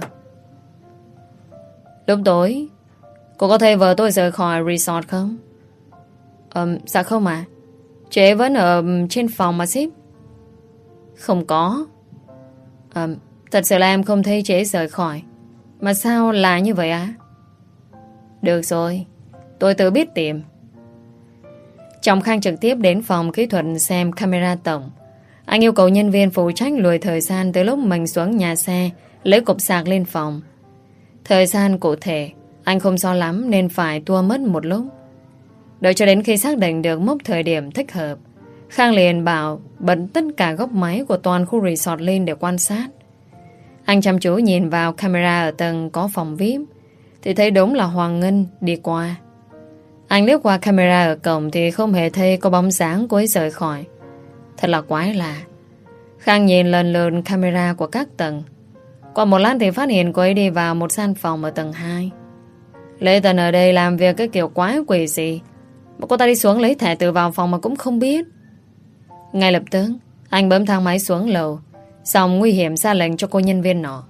"Lúc tối cô có thấy vợ tôi rời khỏi resort không?" um, Dạ không ạ. Chị ấy vẫn ở trên phòng mà ship." "Không có." um, Thật sự là em không thấy chị ấy rời khỏi. Mà sao là như vậy á?" "Được rồi, tôi tự biết tìm." Chồng Khang trực tiếp đến phòng kỹ thuật xem camera tổng. Anh yêu cầu nhân viên phụ trách lùi thời gian từ lúc mình xuống nhà xe lấy cục sạc lên phòng. Thời gian cụ thể anh không rõ lắm nên phải tua mất một lúc. Đợi cho đến khi xác định được mốc thời điểm thích hợp, Khang liền bảo bật tất cả góc máy của toàn khu resort lên để quan sát. Anh chăm chú nhìn vào camera ở tầng có phòng vi ai pi thì thấy đúng là Hoàng Ngân đi qua. Anh liếc qua camera ở cổng thì không hề thấy có bóng dáng cô ấy rời khỏi. Thật là quái lạ. Khang nhìn lần lượt camera của các tầng. Qua một lát thì phát hiện cô ấy đi vào một gian phòng ở tầng hai. Lê Tần ở đây làm việc cái kiểu quái quỷ gì mà cô ta đi xuống lấy thẻ từ vào phòng mà cũng không biết. Ngay lập tức anh bấm thang máy xuống lầu, xong nguy hiểm ra lệnh cho cô nhân viên nọ: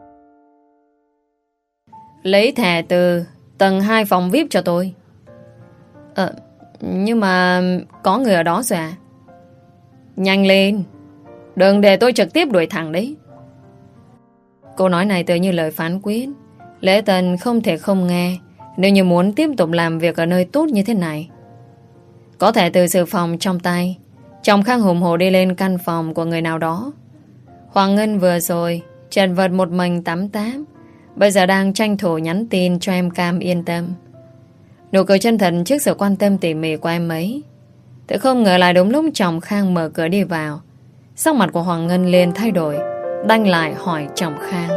"Lấy thẻ từ tầng hai phòng vi ai pi cho tôi." Ờ, nhưng mà có người ở đó rồi à?" "Nhanh lên, đừng để tôi trực tiếp đuổi thẳng đấy." Câu nói này tự như lời phán quyết. Lễ Tần không thể không nghe nếu như muốn tiếp tục làm việc ở nơi tốt như thế này. Có thể từ dự phòng trong tay, chồng Khang hùng hồ đi lên căn phòng của người nào đó. Hoàng Ngân vừa rồi chật vật một mình tắm tám, bây giờ đang tranh thủ nhắn tin cho em Cam yên tâm. Nụ cười chân thật trước sự quan tâm tỉ mỉ của em ấy. Thế không ngờ lại đúng lúc chồng Khang mở cửa đi vào, sắc mặt của Hoàng Ngân liền thay đổi, đanh lại hỏi chồng Khang: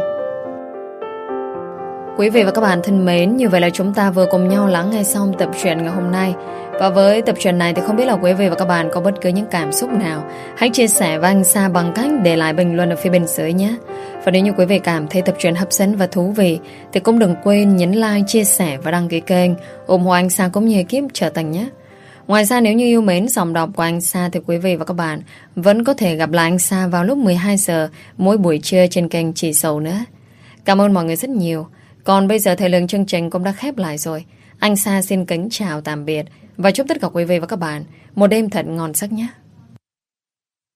Quý vị và các bạn thân mến, như vậy là chúng ta vừa cùng nhau lắng nghe xong tập truyện ngày hôm nay. Và với tập truyện này thì không biết là quý vị và các bạn có bất cứ những cảm xúc nào, hãy chia sẻ với anh Sa bằng cách để lại bình luận ở phía bên dưới nhé. Và nếu như quý vị cảm thấy tập truyện hấp dẫn và thú vị thì cũng đừng quên nhấn like, chia sẻ và đăng ký kênh, ủng hộ anh Sa cũng như ekip Trở Thành nhé. Ngoài ra nếu như yêu mến giọng đọc của anh Sa thì quý vị và các bạn vẫn có thể gặp lại anh Sa vào lúc mười hai giờ mỗi buổi trưa trên kênh Chị Sầu nữa. Cảm ơn mọi người rất nhiều. Còn bây giờ thời lượng chương trình cũng đã khép lại rồi. Anh Sa xin kính chào tạm biệt và chúc tất cả quý vị và các bạn một đêm thật ngon giấc nhé.